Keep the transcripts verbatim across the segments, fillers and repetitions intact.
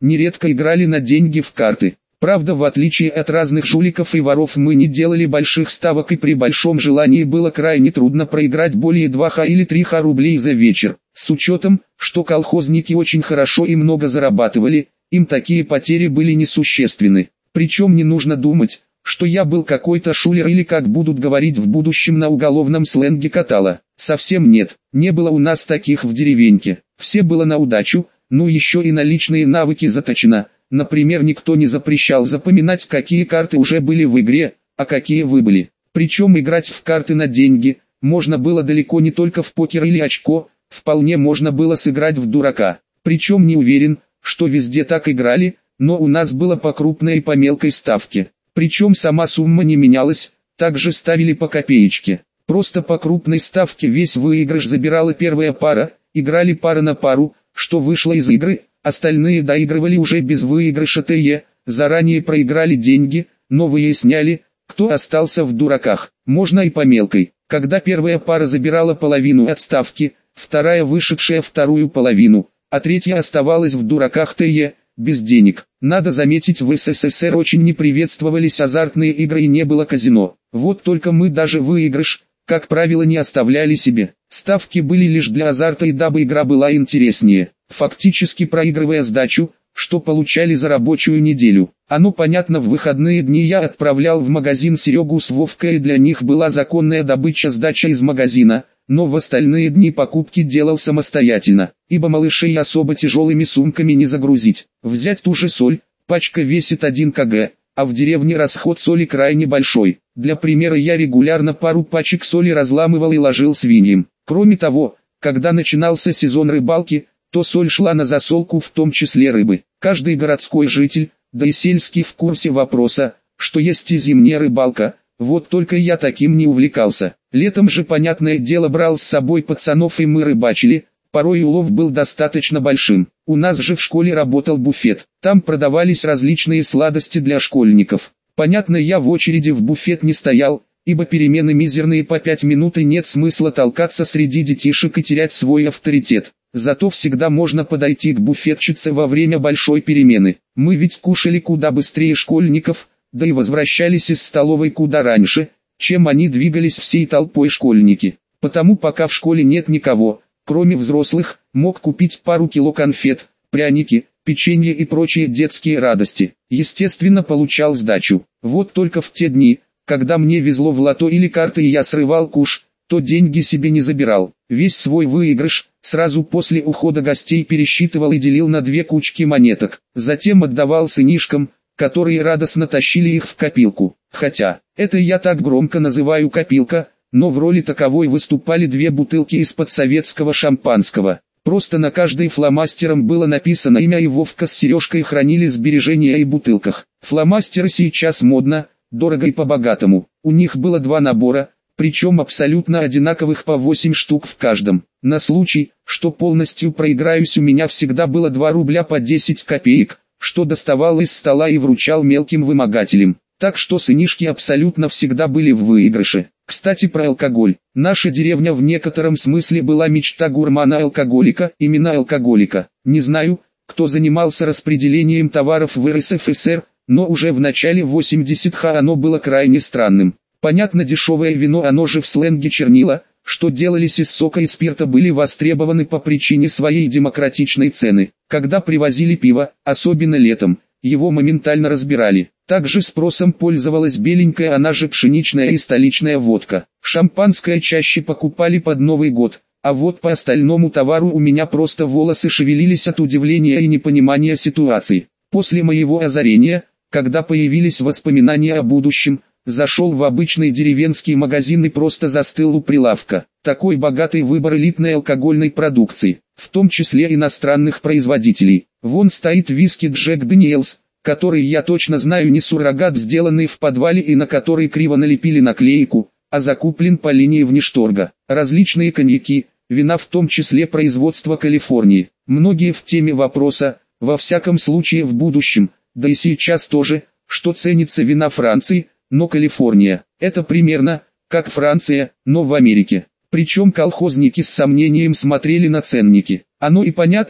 нередко играли на деньги в карты. Правда, в отличие от разных жуликов и воров, мы не делали больших ставок, и при большом желании было крайне трудно проиграть более два ха или три ха рублей за вечер. С учетом, что колхозники очень хорошо и много зарабатывали, им такие потери были несущественны. Причем не нужно думать, что я был какой-то шулер или, как будут говорить в будущем на уголовном сленге, катала. Совсем нет, не было у нас таких в деревеньке. Все было на удачу, ну еще и на личные навыки заточено. Например, никто не запрещал запоминать, какие карты уже были в игре, а какие выбыли. Причем играть в карты на деньги можно было далеко не только в покер или очко, вполне можно было сыграть в дурака. Причем не уверен, что везде так играли, но у нас было по крупной и по мелкой ставке. Причем сама сумма не менялась, также ставили по копеечке. Просто по крупной ставке весь выигрыш забирала первая пара, играли пара на пару, что вышло из игры. Остальные доигрывали уже без выигрыша ТЕ, заранее проиграли деньги, но выясняли, кто остался в дураках. Можно и по мелкой. Когда первая пара забирала половину от ставки, вторая вышедшая вторую половину, а третья оставалась в дураках ТЕ, без денег. Надо заметить, в СССР очень не приветствовались азартные игры и не было казино. Вот только мы даже выигрыш, как правило, не оставляли себе. Ставки были лишь для азарта и дабы игра была интереснее. Фактически проигрывая сдачу, что получали за рабочую неделю. Оно понятно, в выходные дни я отправлял в магазин Серегу с Вовкой, и для них была законная добыча сдача из магазина, но в остальные дни покупки делал самостоятельно, ибо малышей особо тяжелыми сумками не загрузить. Взять ту же соль, пачка весит один килограмм, а в деревне расход соли крайне большой. Для примера, я регулярно пару пачек соли разламывал и ложил свиньям. Кроме того, когда начинался сезон рыбалки, то соль шла на засолку, в том числе рыбы. Каждый городской житель, да и сельский, в курсе вопроса, что есть и зимняя рыбалка, вот только я таким не увлекался. Летом же, понятное дело, брал с собой пацанов и мы рыбачили, порой улов был достаточно большим. У нас же в школе работал буфет, там продавались различные сладости для школьников. Понятно, я в очереди в буфет не стоял, ибо перемены мизерные по пять минут и нет смысла толкаться среди детишек и терять свой авторитет. Зато всегда можно подойти к буфетчице во время большой перемены. Мы ведь кушали куда быстрее школьников, да и возвращались из столовой куда раньше, чем они двигались всей толпой школьники. Потому пока в школе нет никого, кроме взрослых, мог купить пару кило конфет, пряники, печенье и прочие детские радости. Естественно, получал сдачу. Вот только в те дни, когда мне везло в лото или карты и я срывал куш, то деньги себе не забирал. Весь свой выигрыш сразу после ухода гостей пересчитывал и делил на две кучки монеток. Затем отдавал сынишкам, которые радостно тащили их в копилку. Хотя, это я так громко называю копилка, но в роли таковой выступали две бутылки из-под советского шампанского. Просто на каждой фломастером было написано имя, и Вовка с Сережкой хранили сбережения и бутылках. Фломастеры сейчас модно, дорого и по-богатому. У них было два набора, причем абсолютно одинаковых, по восемь штук в каждом. На случай, что полностью проиграюсь, у меня всегда было два рубля по десять копеек, что доставал из стола и вручал мелким вымогателям. Так что сынишки абсолютно всегда были в выигрыше. Кстати, про алкоголь. Наша деревня в некотором смысле была мечта гурмана-алкоголика, именно алкоголика. Не знаю, кто занимался распределением товаров в эр эс эф эс эр, но уже в начале восьмидесятых оно было крайне странным. Понятно, дешевое вино, оно же в сленге чернила, что делались из сока и спирта, были востребованы по причине своей демократичной цены. Когда привозили пиво, особенно летом, его моментально разбирали. Также спросом пользовалась беленькая, она же пшеничная и столичная водка. Шампанское чаще покупали под Новый год, а вот по остальному товару у меня просто волосы шевелились от удивления и непонимания ситуации. После моего озарения, когда появились воспоминания о будущем, зашел в обычный деревенский магазин и просто застыл у прилавка. Такой богатый выбор элитной алкогольной продукции, в том числе иностранных производителей. Вон стоит виски Джек Дэниелс, который, я точно знаю, не суррогат, сделанный в подвале и на который криво налепили наклейку, а закуплен по линии внешторга. Различные коньяки, вина, в том числе производства Калифорнии. Многие в теме вопроса, во всяком случае в будущем, да и сейчас тоже, что ценится вина Франции, но Калифорния – это примерно как Франция, но в Америке. Причем колхозники с сомнением смотрели на ценники. Оно и понятно,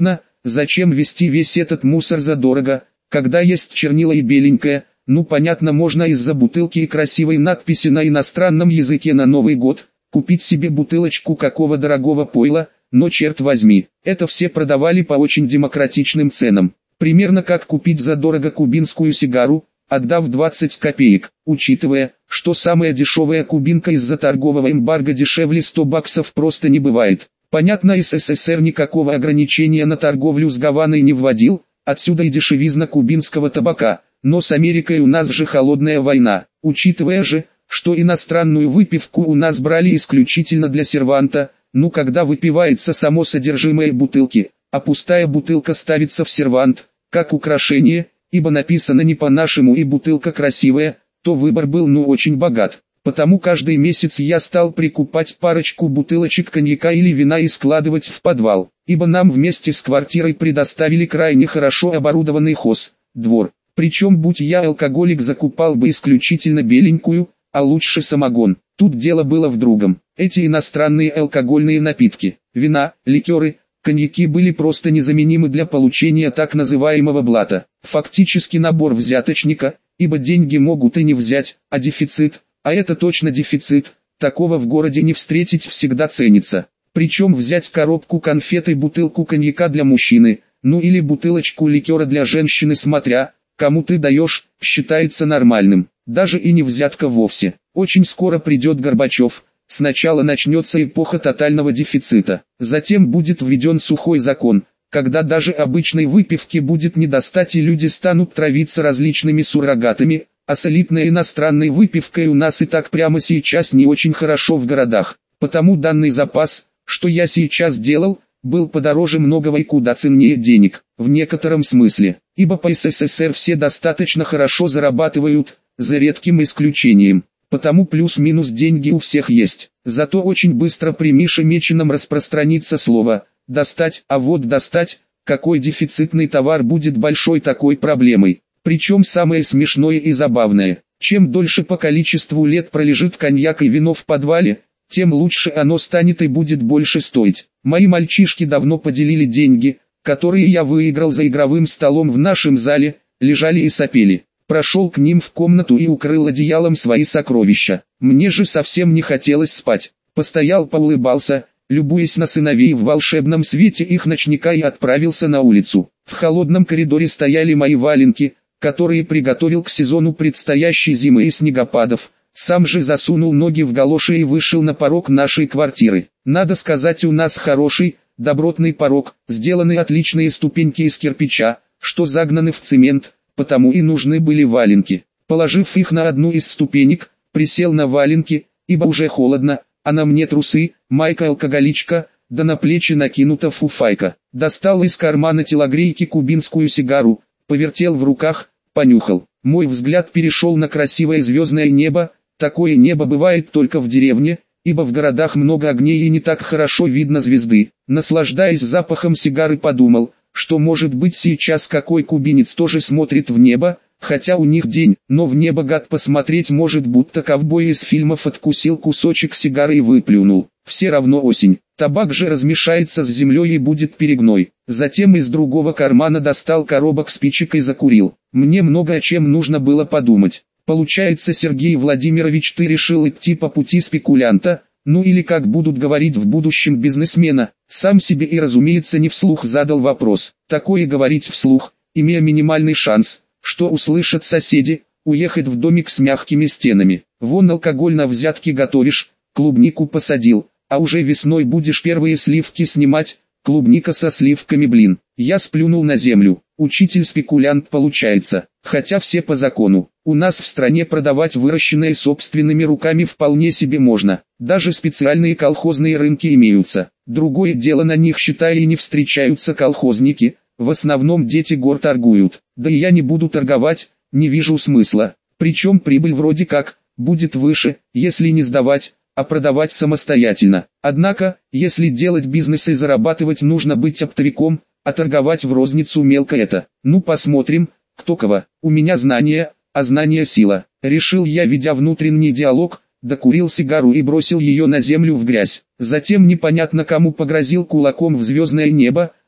Зачем везти весь этот мусор задорого, когда есть чернила и беленькое? Ну понятно, можно из-за бутылки и красивой надписи на иностранном языке на Новый год купить себе бутылочку какого дорогого пойла, но черт возьми, это все продавали по очень демократичным ценам. Примерно как купить задорого кубинскую сигару, отдав двадцать копеек, учитывая, что самая дешевая кубинка из-за торгового эмбарго дешевле ста баксов просто не бывает. Понятно, СССР никакого ограничения на торговлю с Гаваной не вводил, отсюда и дешевизна кубинского табака. Но с Америкой у нас же холодная война, учитывая же, что иностранную выпивку у нас брали исключительно для серванта, ну когда выпивается само содержимое бутылки, а пустая бутылка ставится в сервант, как украшение, ибо написано не по-нашему и бутылка красивая, то выбор был ну очень богат. Потому каждый месяц я стал прикупать парочку бутылочек коньяка или вина и складывать в подвал, ибо нам вместе с квартирой предоставили крайне хорошо оборудованный хоз, двор. Причем будь я алкоголик, закупал бы исключительно беленькую, а лучше самогон. Тут дело было в другом. Эти иностранные алкогольные напитки, вина, ликеры, коньяки были просто незаменимы для получения так называемого блата. Фактически набор взяточника, ибо деньги могут и не взять, а дефицит, а это точно дефицит, такого в городе не встретить, всегда ценится. Причем взять коробку конфет и бутылку коньяка для мужчины, ну или бутылочку ликера для женщины, смотря кому ты даешь, считается нормальным, даже и не взятка вовсе. Очень скоро придет Горбачев, сначала начнется эпоха тотального дефицита, затем будет введен сухой закон, когда даже обычной выпивки будет не достать и люди станут травиться различными суррогатами, а с элитной иностранной выпивкой у нас и так прямо сейчас не очень хорошо в городах, потому данный запас, что я сейчас делал, был подороже многого и куда ценнее денег, в некотором смысле, ибо по СССР все достаточно хорошо зарабатывают, за редким исключением, потому плюс-минус деньги у всех есть, зато очень быстро при Мише Меченом распространится слово «достать», а вот достать, какой дефицитный товар будет большой такой проблемой, причем самое смешное и забавное, чем дольше по количеству лет пролежит коньяк и вино в подвале, тем лучше оно станет и будет больше стоить. Мои мальчишки давно поделили деньги, которые я выиграл за игровым столом в нашем зале, лежали и сопели. Прошел к ним в комнату и укрыл одеялом свои сокровища. Мне же совсем не хотелось спать. Постоял, поулыбался, любуясь на сыновей в волшебном свете их ночника, и отправился на улицу. В холодном коридоре стояли мои валенки, которые приготовил к сезону предстоящей зимы и снегопадов. Сам же засунул ноги в галоши и вышел на порог нашей квартиры. Надо сказать, у нас хороший, добротный порог, сделаны отличные ступеньки из кирпича, что загнаны в цемент, потому и нужны были валенки. Положив их на одну из ступенек, присел на валенки, ибо уже холодно, а на мне трусы, майка-алкоголичка, да на плечи накинута фуфайка. Достал из кармана телогрейки кубинскую сигару, повертел в руках, понюхал. Мой взгляд перешел на красивое звездное небо. Такое небо бывает только в деревне, ибо в городах много огней и не так хорошо видно звезды. Наслаждаясь запахом сигары, подумал, что может быть сейчас какой кубинец тоже смотрит в небо, хотя у них день, но в небо гад посмотреть может, будто ковбой из фильмов откусил кусочек сигары и выплюнул. Все равно осень, табак же размешается с землей и будет перегной. Затем из другого кармана достал коробок спичек и закурил. Мне много о чем нужно было подумать. Получается, Сергей Владимирович, ты решил идти по пути спекулянта, ну или, как будут говорить в будущем, бизнесмена. Сам себе и, разумеется, не вслух задал вопрос. Такое говорить вслух, имея минимальный шанс, что услышат соседи, уехать в домик с мягкими стенами. Вон алкоголь на взятки готовишь, клубнику посадил, а уже весной будешь первые сливки снимать. Клубника со сливками, блин. Я сплюнул на землю. Учитель-спекулянт получается, хотя все по закону. У нас в стране продавать выращенное собственными руками вполне себе можно. Даже специальные колхозные рынки имеются. Другое дело, на них, считай, и не встречаются колхозники. В основном дети гор торгуют. Да и я не буду торговать, не вижу смысла. Причем прибыль вроде как будет выше, если не сдавать, а продавать самостоятельно. Однако, если делать бизнес и зарабатывать, нужно быть оптовиком, а торговать в розницу мелко это. Ну посмотрим, кто кого. У меня знания, а знания сила. Решил я, ведя внутренний диалог, докурил сигару и бросил ее на землю в грязь. Затем непонятно кому погрозил кулаком в звездное небо,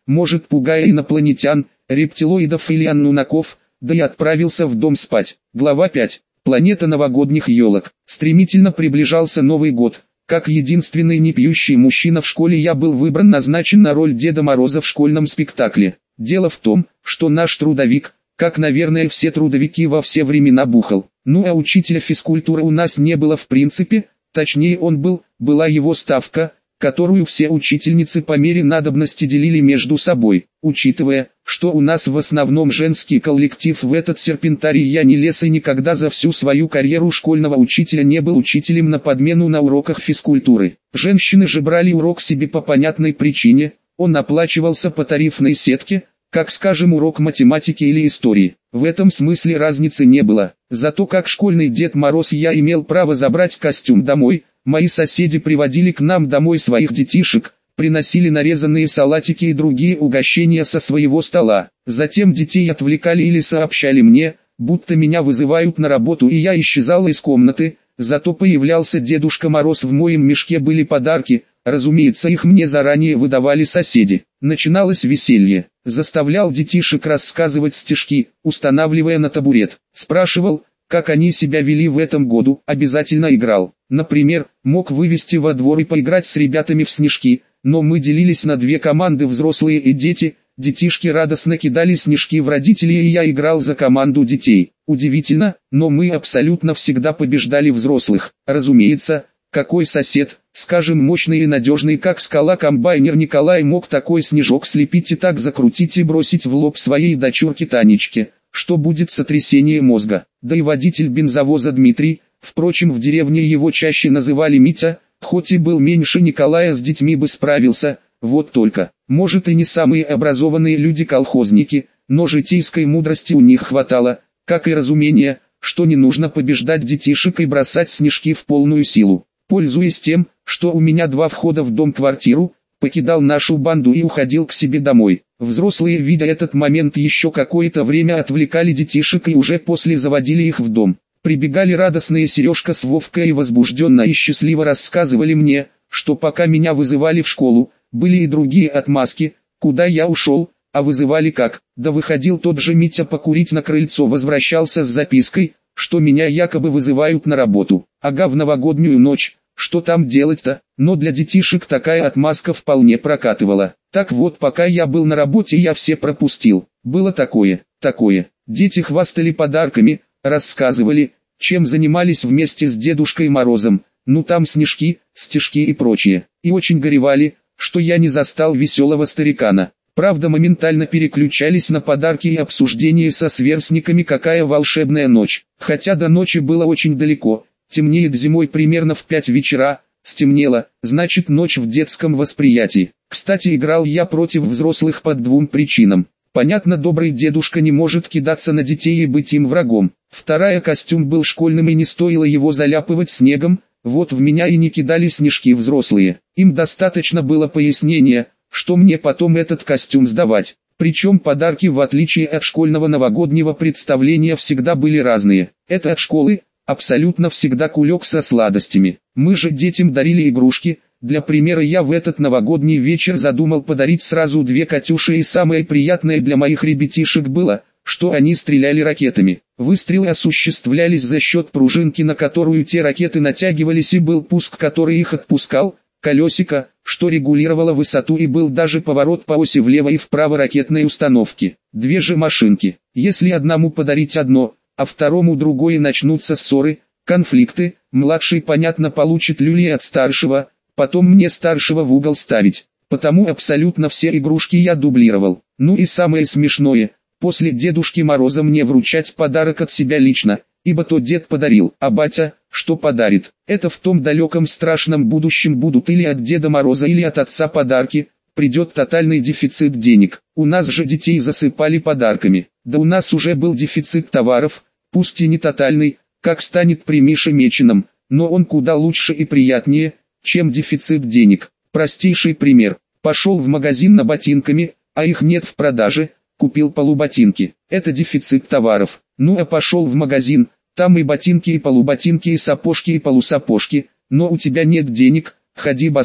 может пугая инопланетян, рептилоидов или аннунаков, да и отправился в дом спать. Глава пять. Планета новогодних елок. Стремительно приближался Новый год. Как единственный не пьющий мужчина в школе я был выбран, назначен на роль Деда Мороза в школьном спектакле. Дело в том, что наш трудовик, как, наверное, все трудовики во все времена, бухал. Ну а учителя физкультуры у нас не было в принципе, точнее он был, была его ставка, которую все учительницы по мере надобности делили между собой. Учитывая, что у нас в основном женский коллектив, в этот серпентарий я не лез и никогда за всю свою карьеру школьного учителя не был учителем на подмену на уроках физкультуры. Женщины же брали урок себе по понятной причине, он оплачивался по тарифной сетке, как, скажем, урок математики или истории. В этом смысле разницы не было. Зато как школьный Дед Мороз я имел право забрать костюм домой. Мои соседи приводили к нам домой своих детишек, приносили нарезанные салатики и другие угощения со своего стола. Затем детей отвлекали или сообщали мне, будто меня вызывают на работу, и я исчезал из комнаты. Зато появлялся Дедушка Мороз, в моем мешке были подарки, разумеется, их мне заранее выдавали соседи. Начиналось веселье. Заставлял детишек рассказывать стишки, устанавливая на табурет. Спрашивал, как они себя вели в этом году, обязательно играл. Например, мог вывести во двор и поиграть с ребятами в снежки, но мы делились на две команды, взрослые и дети. Детишки радостно кидали снежки в родителей, и я играл за команду детей. Удивительно, но мы абсолютно всегда побеждали взрослых. Разумеется, какой сосед, скажем, мощный и надежный, как скала, комбайнер Николай, мог такой снежок слепить и так закрутить и бросить в лоб своей дочурке Танечке, что будет сотрясение мозга. Да и водитель бензовоза Дмитрий, впрочем, в деревне его чаще называли Митя, хоть и был меньше Николая, с детьми бы справился. Вот только, может, и не самые образованные люди-колхозники, но житейской мудрости у них хватало, как и разумения, что не нужно побеждать детишек и бросать снежки в полную силу. Пользуясь тем, что у меня два входа в дом-квартиру, покидал нашу банду и уходил к себе домой. Взрослые, видя этот момент, еще какое-то время отвлекали детишек и уже после заводили их в дом. Прибегали радостные Сережка с Вовкой и возбужденно и счастливо рассказывали мне, что пока меня вызывали в школу, были и другие отмазки, куда я ушел, а вызывали как. Да выходил тот же Митя покурить на крыльцо, возвращался с запиской, что меня якобы вызывают на работу. Ага, в новогоднюю ночь, что там делать-то? Но для детишек такая отмазка вполне прокатывала. Так вот, пока я был на работе, я все пропустил. Было такое, такое. Дети хвастали подарками, рассказывали, чем занимались вместе с Дедушкой Морозом. Ну там снежки, стишки и прочее. И очень горевали, что я не застал веселого старикана. Правда, моментально переключались на подарки и обсуждения со сверстниками, какая волшебная ночь. Хотя до ночи было очень далеко, темнеет зимой примерно в пять вечера, стемнело, значит ночь в детском восприятии. Кстати, играл я против взрослых по двум причинам. Понятно, добрый дедушка не может кидаться на детей и быть им врагом. Вторая, костюм был школьным и не стоило его заляпывать снегом, вот в меня и не кидали снежки взрослые. Им достаточно было пояснения, что мне потом этот костюм сдавать. Причем подарки, в отличие от школьного новогоднего представления, всегда были разные. Это от школы, абсолютно всегда кулек со сладостями. Мы же детям дарили игрушки. Для примера, я в этот новогодний вечер задумал подарить сразу две Катюши, и самое приятное для моих ребятишек было, что они стреляли ракетами. Выстрелы осуществлялись за счет пружинки, на которую те ракеты натягивались, и был пуск, который их отпускал, колесико, что регулировало высоту, и был даже поворот по оси влево и вправо ракетной установки. Две же машинки. Если одному подарить одно, а второму другое, начнутся ссоры, конфликты. Младший, понятно, получит люлей от старшего, потом мне старшего в угол ставить. Потому абсолютно все игрушки я дублировал. Ну и самое смешное, после Дедушки Мороза мне вручать подарок от себя лично, ибо то дед подарил, а батя, что подарит. Это в том далеком страшном будущем будут или от Деда Мороза, или от отца подарки, придет тотальный дефицит денег. У нас же детей засыпали подарками. Да у нас уже был дефицит товаров, пусть и не тотальный, как станет при Мише Меченом, но он куда лучше и приятнее, чем дефицит денег. Простейший пример. Пошел в магазин на ботинками, а их нет в продаже, купил полуботинки. Это дефицит товаров. Ну а пошел в магазин, там и ботинки, и полуботинки, и сапожки, и полусапожки, но у тебя нет денег, ходи босой.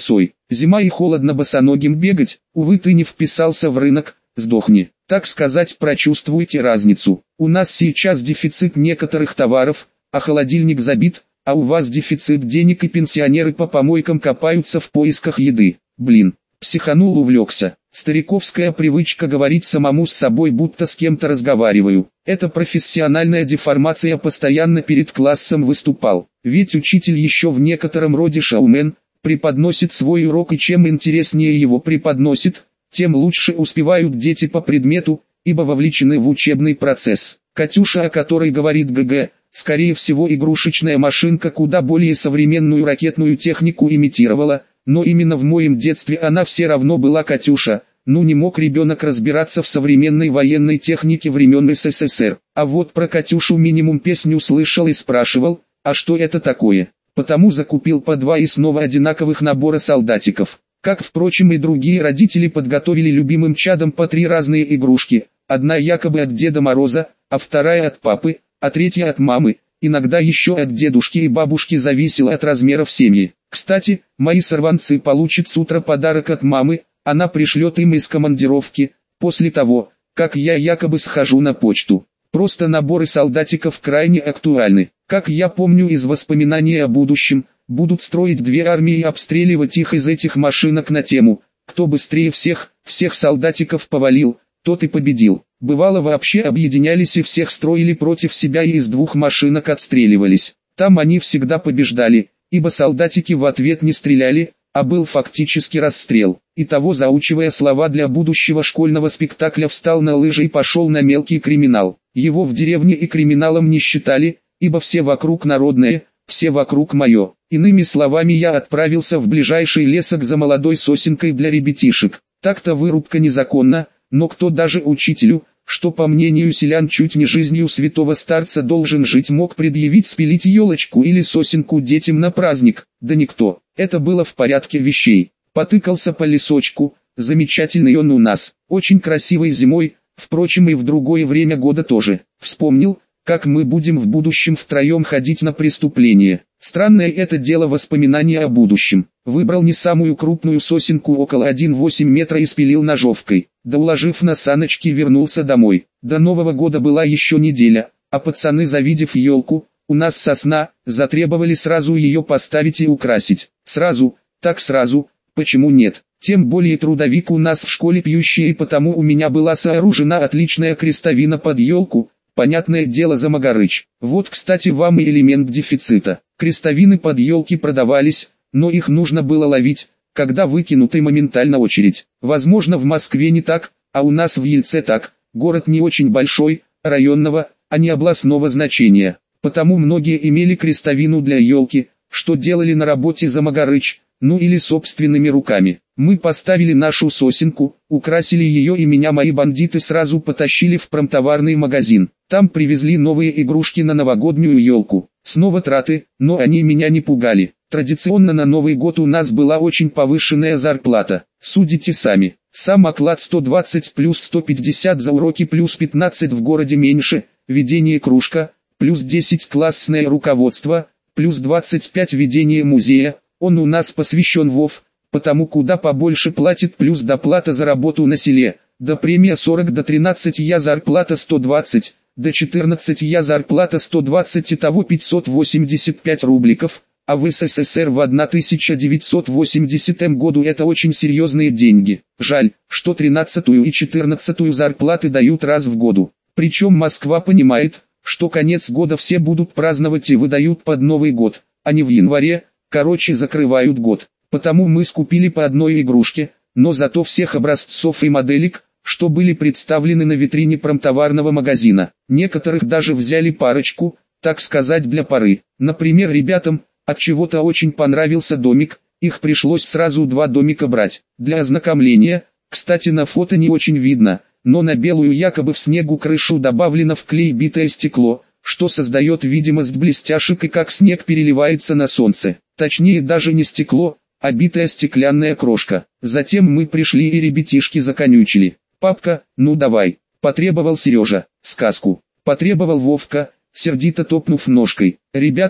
Зима и холодно босоногим бегать, увы, ты не вписался в рынок, сдохни. Так сказать, прочувствуйте разницу. У нас сейчас дефицит некоторых товаров, а холодильник забит, а у вас дефицит денег и пенсионеры по помойкам копаются в поисках еды. Блин, психанул, увлекся. Стариковская привычка говорить самому с собой, будто с кем-то разговариваю. Это профессиональная деформация, постоянно перед классом выступал. Ведь учитель еще в некотором роде шоумен, преподносит свой урок, и чем интереснее его преподносит, тем лучше успевают дети по предмету, ибо вовлечены в учебный процесс. Катюша, о которой говорит ГГ, скорее всего игрушечная машинка, куда более современную ракетную технику имитировала, но именно в моем детстве она все равно была Катюша. Ну не мог ребенок разбираться в современной военной технике времен СССР. А вот про Катюшу минимум песню слышал и спрашивал, а что это такое? Потому закупил по два и снова одинаковых набора солдатиков. Как, впрочем, и другие родители подготовили любимым чадом по три разные игрушки. Одна якобы от Деда Мороза, а вторая от папы, а третья от мамы. Иногда еще от дедушки и бабушки, зависело от размеров семьи. Кстати, мои сорванцы получат с утра подарок от мамы, она пришлет им из командировки, после того, как я якобы схожу на почту. Просто наборы солдатиков крайне актуальны. Как я помню из воспоминаний о будущем, будут строить две армии и обстреливать их из этих машинок на тему «Кто быстрее всех, всех солдатиков повалил, тот и победил». Бывало, вообще объединялись и всех строили против себя и из двух машинок отстреливались. Там они всегда побеждали, ибо солдатики в ответ не стреляли, а был фактически расстрел. Итого, заучивая слова для будущего школьного спектакля, встал на лыжи и пошел на мелкий криминал. Его в деревне и криминалом не считали, ибо все вокруг народное, все вокруг мое. Иными словами, я отправился в ближайший лесок за молодой сосенкой для ребятишек. Так-то вырубка незаконна, но кто даже учителю, что по мнению селян чуть не жизнью святого старца должен жить, мог предъявить спилить елочку или сосенку детям на праздник? Да никто. Это было в порядке вещей. Потыкался по лесочку, замечательный он у нас, очень красивый зимой, впрочем и в другое время года тоже. Вспомнил, как мы будем в будущем втроем ходить на преступление. Странное это дело, воспоминание о будущем. Выбрал не самую крупную сосенку, около один целых восемь метра, и спилил ножовкой. Да уложив на саночки, вернулся домой. До Нового года была еще неделя, а пацаны, завидев елку, у нас сосна, затребовали сразу ее поставить и украсить. Сразу, так сразу, почему нет? Тем более трудовик у нас в школе пьющий, и потому у меня была сооружена отличная крестовина под елку. Понятное дело, за Магарыч. Вот, кстати, вам и элемент дефицита. Крестовины под елки продавались, но их нужно было ловить, когда выкинуты моментально очередь. Возможно, в Москве не так, а у нас в Ельце так. Город не очень большой, районного, а не областного значения. Потому многие имели крестовину для елки, что делали на работе за Магарыч, ну или собственными руками. Мы поставили нашу сосенку, украсили ее, и меня мои бандиты сразу потащили в промтоварный магазин. Там привезли новые игрушки на новогоднюю елку. Снова траты, но они меня не пугали. Традиционно на Новый год у нас была очень повышенная зарплата. Судите сами. Сам оклад сто двадцать плюс сто пятьдесят за уроки плюс пятнадцать в городе меньше, ведение кружка, плюс десять классное руководство, плюс двадцать пять ведение музея. Он у нас посвящен ВОВ, потому куда побольше платит, плюс доплата за работу на селе. До премия сорок, до тринадцать я зарплата сто двадцать, до четырнадцать я зарплата сто двадцать, итого пятьсот восемьдесят пять рубликов. А в СССР в тысяча девятьсот восьмидесятом году это очень серьезные деньги. Жаль, что тринадцатую и четырнадцатую зарплаты дают раз в году. Причем Москва понимает, что конец года все будут праздновать и выдают под Новый год, а не в январе, короче закрывают год. Потому мы скупили по одной игрушке, но зато всех образцов и моделек, что были представлены на витрине промтоварного магазина. Некоторых даже взяли парочку, так сказать, для пары. Например, ребятам от чего-то очень понравился домик, их пришлось сразу два домика брать. Для ознакомления, кстати, на фото не очень видно, но на белую якобы в снегу крышу добавлено в клей битое стекло, что создает видимость блестяшек и как снег переливается на солнце. Точнее, даже не стекло, а битая стеклянная крошка. Затем мы пришли и ребятишки законючили. «Папка, ну давай», — потребовал Сережа. «Сказку», — потребовал Вовка, сердито топнув ножкой. «Ребята,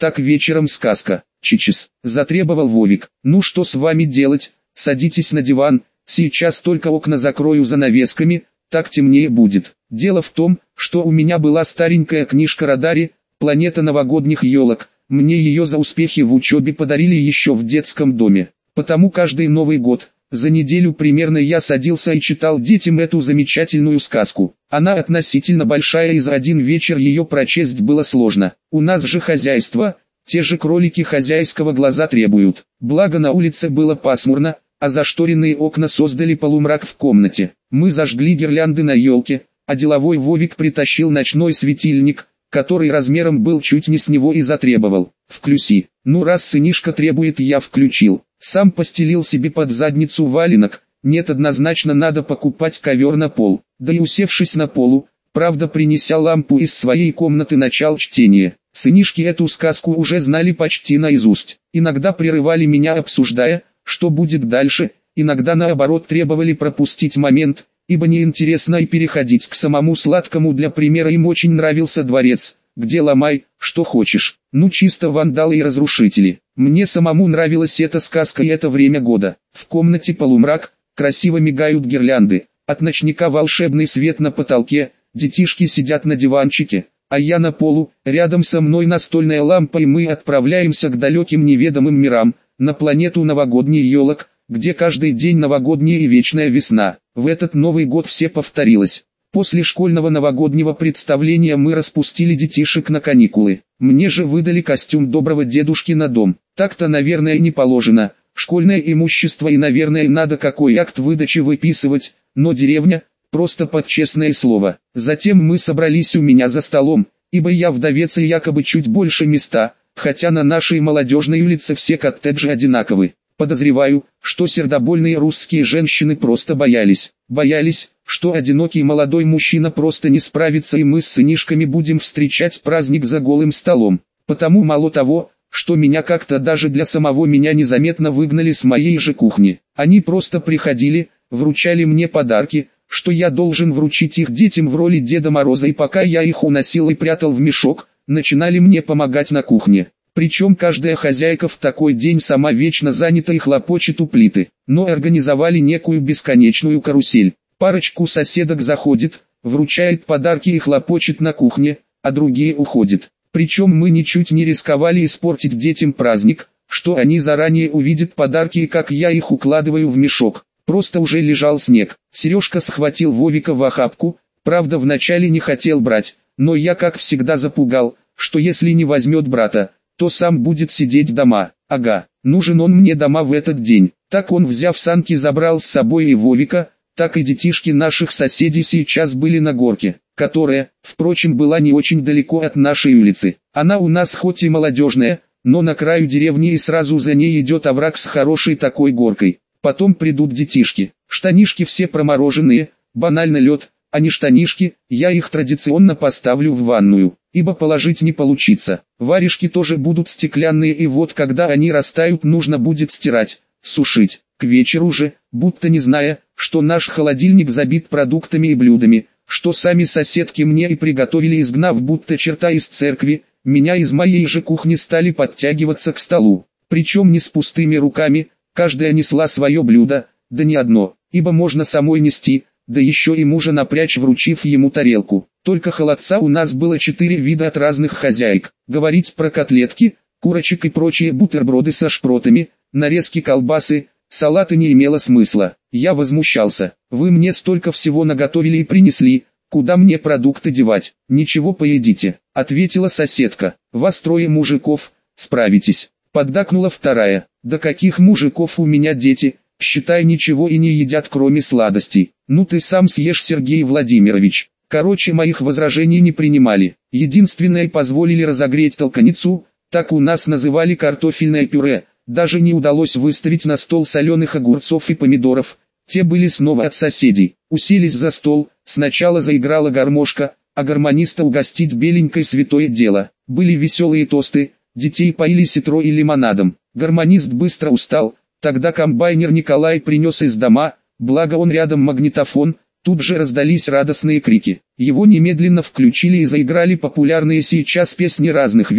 так вечером сказка. Чичис, затребовал Вовик. Ну что с вами делать, садитесь на диван, сейчас только окна закрою занавесками, так темнее будет. Дело в том, что у меня была старенькая книжка Радари, «Планета новогодних елок», мне ее за успехи в учебе подарили еще в детском доме. Потому каждый Новый год, за неделю примерно я садился и читал детям эту замечательную сказку. Она относительно большая и за один вечер ее прочесть было сложно. У нас же хозяйство, те же кролики хозяйского глаза требуют. Благо на улице было пасмурно, а зашторенные окна создали полумрак в комнате. Мы зажгли гирлянды на елке, а деловой Вовик притащил ночной светильник, который размером был чуть не с него и затребовал: «Включи». Ну раз сынишка требует, я включил. Сам постелил себе под задницу валенок, нет, однозначно надо покупать ковер на пол. Да и усевшись на полу, правда принеся лампу из своей комнаты, начал чтение. Сынишки эту сказку уже знали почти наизусть. Иногда прерывали меня, обсуждая, что будет дальше, иногда наоборот требовали пропустить момент, ибо неинтересно и переходить к самому сладкому. Для примера, им очень нравился дворец, где ломай, что хочешь, ну чисто вандалы и разрушители. Мне самому нравилась эта сказка и это время года. В комнате полумрак, красиво мигают гирлянды, от ночника волшебный свет на потолке, детишки сидят на диванчике, а я на полу, рядом со мной настольная лампа, и мы отправляемся к далеким неведомым мирам, на планету новогодних елок, где каждый день новогодняя и вечная весна. В этот Новый год все повторилось. После школьного новогоднего представления мы распустили детишек на каникулы. Мне же выдали костюм доброго дедушки на дом. Так-то, наверное, не положено. Школьное имущество и, наверное, надо какой акт выдачи выписывать, но деревня, просто под честное слово. Затем мы собрались у меня за столом, ибо я вдовец и якобы чуть больше места, хотя на нашей молодежной улице все коттеджи одинаковы. Подозреваю, что сердобольные русские женщины просто боялись. Боялись, что одинокий молодой мужчина просто не справится, и мы с сынишками будем встречать праздник за голым столом. Потому мало того, что меня как-то даже для самого меня незаметно выгнали с моей же кухни. Они просто приходили, вручали мне подарки, что я должен вручить их детям в роли Деда Мороза, и пока я их уносил и прятал в мешок, начинали мне помогать на кухне. Причем каждая хозяйка в такой день сама вечно занята и хлопочет у плиты. Но организовали некую бесконечную карусель. Парочку соседок заходит, вручает подарки и хлопочет на кухне, а другие уходят. Причем мы ничуть не рисковали испортить детям праздник, что они заранее увидят подарки и как я их укладываю в мешок. Просто уже лежал снег. Сережка схватил Вовика в охапку, правда вначале не хотел брать, но я как всегда запугал, что если не возьмет брата, то сам будет сидеть дома. Ага, нужен он мне дома в этот день. Так он, взяв санки, забрал с собой и Вовика, так и детишки наших соседей сейчас были на горке, которая, впрочем, была не очень далеко от нашей улицы. Она у нас хоть и молодежная, но на краю деревни, и сразу за ней идет овраг с хорошей такой горкой. Потом придут детишки, штанишки все промороженные, банально лед, а не штанишки, я их традиционно поставлю в ванную, ибо положить не получится. Варежки тоже будут стеклянные, и вот когда они растают, нужно будет стирать, сушить. К вечеру же, будто не зная, что наш холодильник забит продуктами и блюдами, что сами соседки мне и приготовили, изгнав будто черта из церкви, меня из моей же кухни стали подтягиваться к столу. Причем не с пустыми руками, каждая несла свое блюдо, да не одно, ибо можно самой нести, да еще и мужа напрячь, вручив ему тарелку. Только холодца у нас было четыре вида от разных хозяек. Говорить про котлетки, курочек и прочие бутерброды со шпротами, нарезки колбасы, салаты не имело смысла. Я возмущался: вы мне столько всего наготовили и принесли, куда мне продукты девать? Ничего, поедите, ответила соседка. Вас трое мужиков, справитесь. Поддакнула вторая. Да каких мужиков, у меня дети, считай, ничего и не едят, кроме сладостей. Ну ты сам съешь, Сергей Владимирович. Короче, моих возражений не принимали. Единственное, позволили разогреть толканицу, так у нас называли картофельное пюре. Даже не удалось выставить на стол соленых огурцов и помидоров. Те были снова от соседей. Уселись за стол, сначала заиграла гармошка, а гармониста угостить беленькой святое дело. Были веселые тосты, детей поили ситро и лимонадом. Гармонист быстро устал, тогда комбайнер Николай принес из дома, благо он рядом магнитофон, тут же раздались радостные крики. Его немедленно включили и заиграли популярные сейчас песни разных ВИА,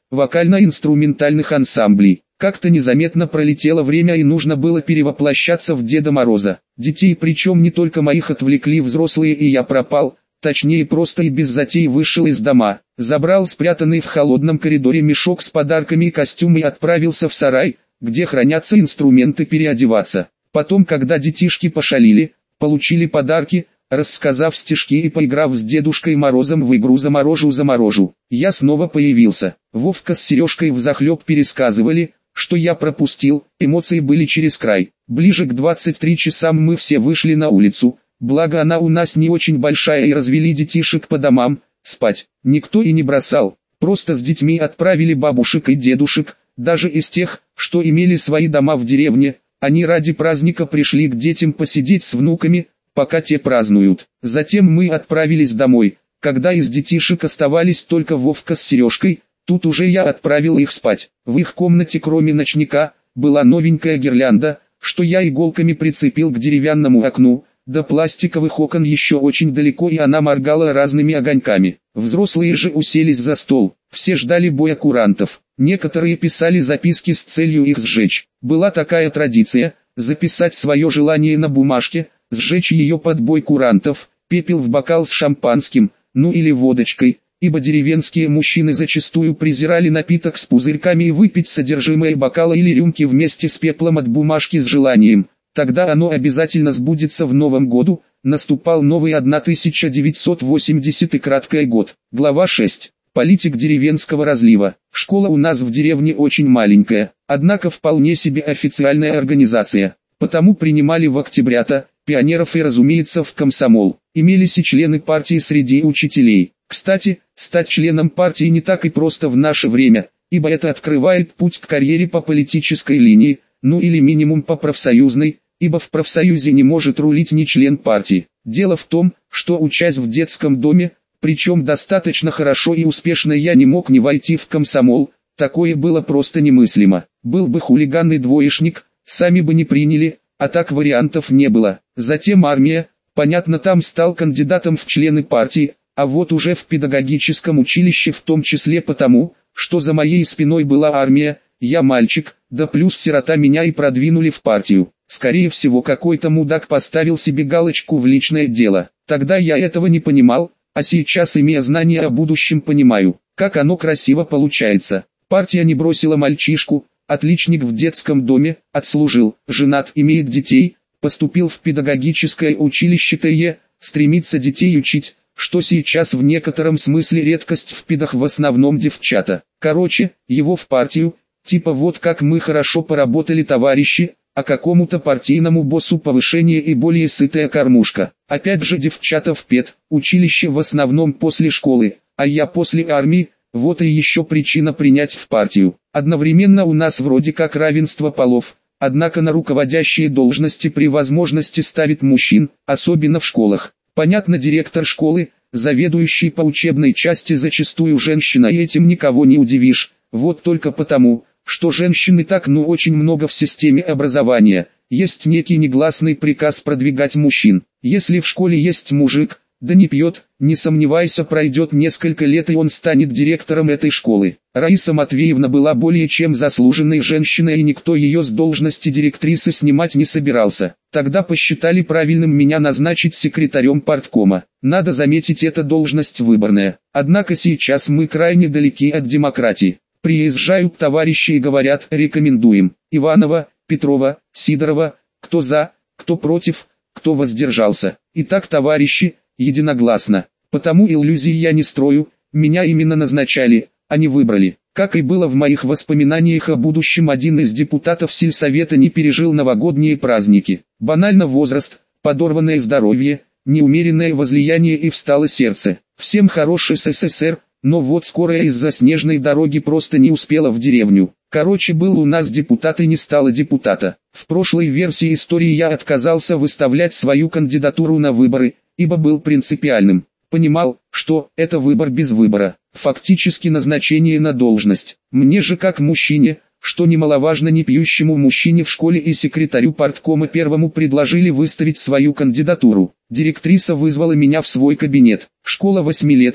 вокально-инструментальных ансамблей. Как-то незаметно пролетело время и нужно было перевоплощаться в Деда Мороза. Детей, причем не только моих, отвлекли взрослые, и я пропал, точнее просто и без затей вышел из дома, забрал спрятанный в холодном коридоре мешок с подарками и костюм и отправился в сарай, где хранятся инструменты, переодеваться. Потом, когда детишки пошалили, получили подарки, рассказав стишки и поиграв с Дедушкой Морозом в игру «Заморожу-заморожу», я снова появился. Вовка с Сережкой взахлеб пересказывали, что я пропустил, эмоции были через край. Ближе к двадцати трём часам мы все вышли на улицу, благо она у нас не очень большая, и развели детишек по домам, спать. Никто и не бросал, просто с детьми отправили бабушек и дедушек, даже из тех, что имели свои дома в деревне. Они ради праздника пришли к детям посидеть с внуками, пока те празднуют. Затем мы отправились домой, когда из детишек оставались только Вовка с Сережкой. Тут уже я отправил их спать. В их комнате, кроме ночника, была новенькая гирлянда, что я иголками прицепил к деревянному окну. До пластиковых окон еще очень далеко, и она моргала разными огоньками. Взрослые же уселись за стол, все ждали боя курантов. Некоторые писали записки с целью их сжечь. Была такая традиция – записать свое желание на бумажке, сжечь ее под бой курантов, пепел в бокал с шампанским, ну или водочкой, ибо деревенские мужчины зачастую презирали напиток с пузырьками, и выпить содержимое бокала или рюмки вместе с пеплом от бумажки с желанием. Тогда оно обязательно сбудется в новом году. Наступал новый тысяча девятьсот восьмидесятый краткий год. Глава шесть. Политик деревенского разлива. Школа у нас в деревне очень маленькая, однако вполне себе официальная организация. Потому принимали в октябрята, пионеров и, разумеется, в комсомол. Имелись и члены партии среди учителей. Кстати, стать членом партии не так и просто в наше время, ибо это открывает путь к карьере по политической линии, ну или минимум по профсоюзной, ибо в профсоюзе не может рулить ни член партии. Дело в том, что, учась в детском доме, причем достаточно хорошо и успешно, я не мог не войти в комсомол. Такое было просто немыслимо. Был бы хулиган и двоечник, сами бы не приняли, а так вариантов не было. Затем армия, понятно, там стал кандидатом в члены партии, а вот уже в педагогическом училище, в том числе потому, что за моей спиной была армия, я мальчик, да плюс сирота, меня и продвинули в партию. Скорее всего, какой-то мудак поставил себе галочку в личное дело. Тогда я этого не понимал, а сейчас, имея знания о будущем, понимаю, как оно красиво получается. Партия не бросила мальчишку, отличник в детском доме, отслужил, женат, имеет детей, поступил в педагогическое училище ТЕ, стремится детей учить, что сейчас в некотором смысле редкость, в педах в основном девчата. Короче, его в партию, типа вот как мы хорошо поработали, товарищи, а какому-то партийному боссу повышение и более сытая кормушка. Опять же девчата в пед, училище в основном после школы, а я после армии, вот и еще причина принять в партию. Одновременно у нас вроде как равенство полов, однако на руководящие должности при возможности ставит мужчин, особенно в школах. Понятно, директор школы, заведующий по учебной части зачастую женщина, и этим никого не удивишь, вот только потому, что женщин и так ну очень много в системе образования. Есть некий негласный приказ продвигать мужчин. Если в школе есть мужик, да не пьет, не сомневайся, пройдет несколько лет и он станет директором этой школы. Раиса Матвеевна была более чем заслуженной женщиной, и никто ее с должности директрисы снимать не собирался. Тогда посчитали правильным меня назначить секретарем парткома. Надо заметить, эта должность выборная. Однако сейчас мы крайне далеки от демократии. Приезжают товарищи и говорят: рекомендуем Иванова, Петрова, Сидорова, кто за, кто против, кто воздержался. Итак, товарищи, единогласно. Потому иллюзий я не строю, меня именно назначали, а не выбрали. Как и было в моих воспоминаниях о будущем, один из депутатов сельсовета не пережил новогодние праздники. Банально возраст, подорванное здоровье, неумеренное возлияние, и встало сердце. Всем хороший СССР. Но вот скорая из-за снежной дороги просто не успела в деревню. Короче, был у нас депутат и не стало депутата. В прошлой версии истории я отказался выставлять свою кандидатуру на выборы, ибо был принципиальным. Понимал, что это выбор без выбора, фактически назначение на должность. Мне же как мужчине, что немаловажно, не пьющему мужчине в школе и секретарю парткома первому предложили выставить свою кандидатуру. Директриса вызвала меня в свой кабинет. Школа восьмилетка.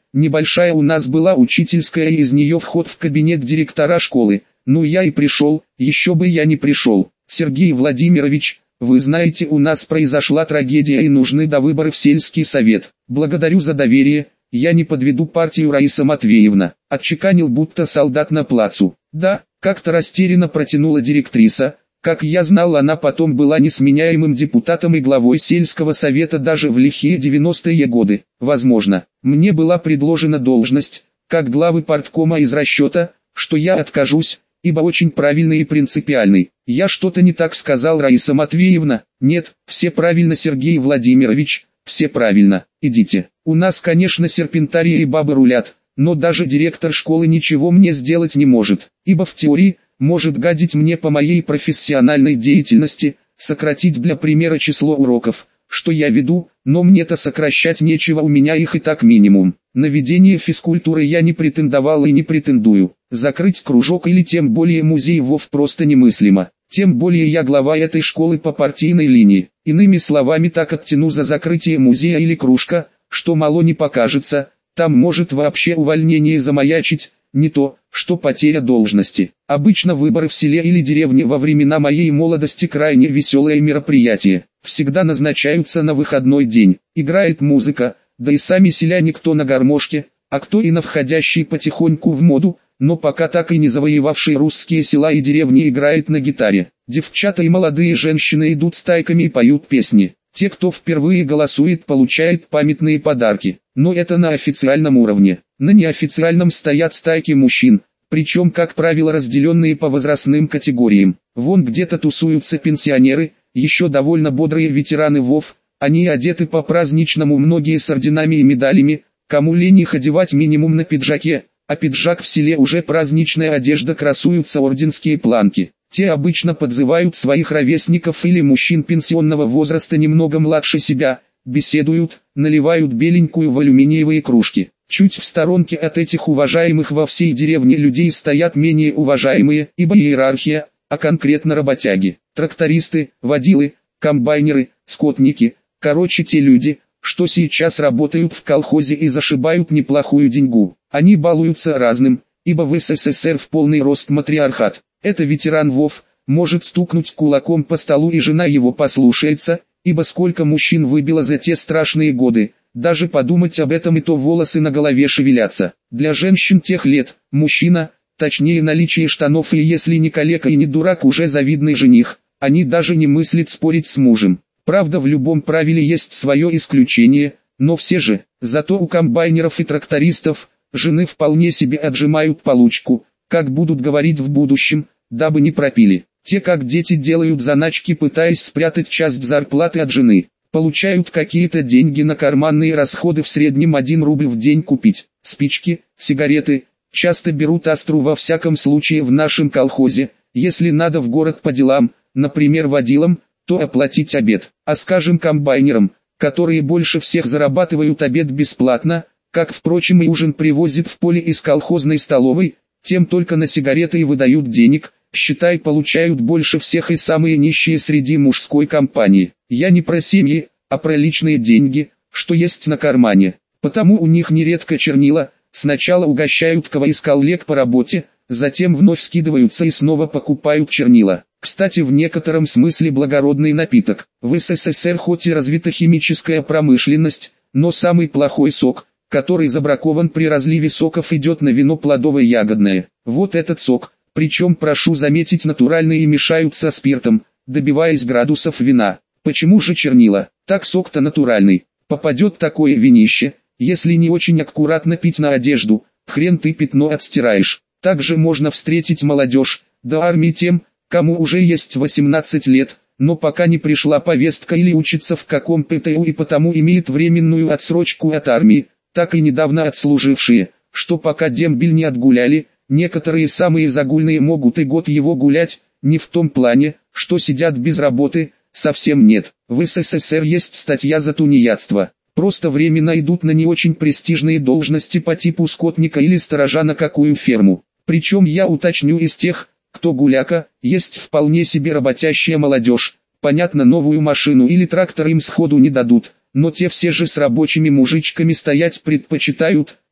небольшая у нас была учительская, и из нее вход в кабинет директора школы. Ну я и пришел, еще бы я не пришел. Сергей Владимирович, вы знаете, у нас произошла трагедия и нужны до выборов в сельский совет. Благодарю за доверие, я не подведу партию, Раиса Матвеевна. Отчеканил будто солдат на плацу. Да, как-то растерянно протянула директриса. Как я знал, она потом была несменяемым депутатом и главой сельского совета даже в лихие девяностые годы. Возможно, мне была предложена должность, как главы парткома, из расчета, что я откажусь, ибо очень правильный и принципиальный. Я что-то не так сказал, Раиса Матвеевна? Нет, все правильно, Сергей Владимирович, все правильно. Идите. У нас, конечно, серпентарии и бабы рулят, но даже директор школы ничего мне сделать не может, ибо в теории может гадить мне по моей профессиональной деятельности, сократить для примера число уроков, что я веду, но мне-то сокращать нечего, у меня их и так минимум. На ведение физкультуры я не претендовал и не претендую. Закрыть кружок или тем более музей ВОВ просто немыслимо. Тем более я глава этой школы по партийной линии. Иными словами, так оттяну за закрытие музея или кружка, что мало не покажется, там может вообще увольнение замаячить. Не то, что потеря должности. Обычно выборы в селе или деревне во времена моей молодости крайне веселое мероприятие. Всегда назначаются на выходной день. Играет музыка, да и сами селяне кто на гармошке, а кто и на входящий потихоньку в моду, но пока так и не завоевавшие русские села и деревни, играет на гитаре. Девчата и молодые женщины идут стайками и поют песни. Те, кто впервые голосует, получают памятные подарки. Но это на официальном уровне. На неофициальном стоят стайки мужчин, причем, как правило, разделенные по возрастным категориям. Вон где-то тусуются пенсионеры, еще довольно бодрые ветераны ВОВ, они одеты по-праздничному, многие с орденами и медалями, кому лень их одевать минимум на пиджаке, а пиджак в селе уже праздничная одежда, красуются орденские планки. Те обычно подзывают своих ровесников или мужчин пенсионного возраста немного младше себя, беседуют, наливают беленькую в алюминиевые кружки. Чуть в сторонке от этих уважаемых во всей деревне людей стоят менее уважаемые, ибо иерархия, а конкретно работяги, трактористы, водилы, комбайнеры, скотники, короче те люди, что сейчас работают в колхозе и зашибают неплохую деньгу. Они балуются разным, ибо в СССР в полный рост матриархат. Это ветеран ВОВ, может стукнуть кулаком по столу и жена его послушается, ибо сколько мужчин выбило за те страшные годы. Даже подумать об этом и то волосы на голове шевелятся. Для женщин тех лет, мужчина, точнее наличие штанов, и если не калека и не дурак, уже завидный жених. Они даже не мыслят спорить с мужем. Правда, в любом правиле есть свое исключение, но все же, зато у комбайнеров и трактористов, жены вполне себе отжимают получку, как будут говорить в будущем, дабы не пропили. Те, как дети, делают заначки, пытаясь спрятать часть зарплаты от жены. Получают какие-то деньги на карманные расходы, в среднем один рубль в день купить. Спички, сигареты, часто берут астру, во всяком случае в нашем колхозе. Если надо в город по делам, например водилам, то оплатить обед. А скажем комбайнерам, которые больше всех зарабатывают, обед бесплатно, как впрочем и ужин привозят в поле из колхозной столовой, тем только на сигареты и выдают денег. Считай, получают больше всех и самые нищие среди мужской компании. Я не про семьи, а про личные деньги, что есть на кармане. Потому у них нередко чернила, сначала угощают кого из коллег по работе, затем вновь скидываются и снова покупают чернила. Кстати, в некотором смысле благородный напиток. В СССР хоть и развита химическая промышленность, но самый плохой сок, который забракован при разливе соков, идет на вино плодово-ягодное. Вот этот сок. Причем, прошу заметить, натуральные, мешают со спиртом, добиваясь градусов вина. Почему же чернила? Так сок-то натуральный. Попадет такое винище, если не очень аккуратно пить на одежду, хрен ты пятно отстираешь. Также можно встретить молодежь, до армии тем, кому уже есть восемнадцать лет, но пока не пришла повестка или учится в каком ПТУ и потому имеет временную отсрочку от армии, так и недавно отслужившие, что пока дембель не отгуляли. Некоторые самые загульные могут и год его гулять, не в том плане, что сидят без работы, совсем нет. В СССР есть статья за тунеядство. Просто временно идут на не очень престижные должности по типу скотника или сторожа на какую ферму. Причем я уточню, из тех, кто гуляка, есть вполне себе работящая молодежь. Понятно, новую машину или трактор им сходу не дадут, но те все же с рабочими мужичками стоять предпочитают,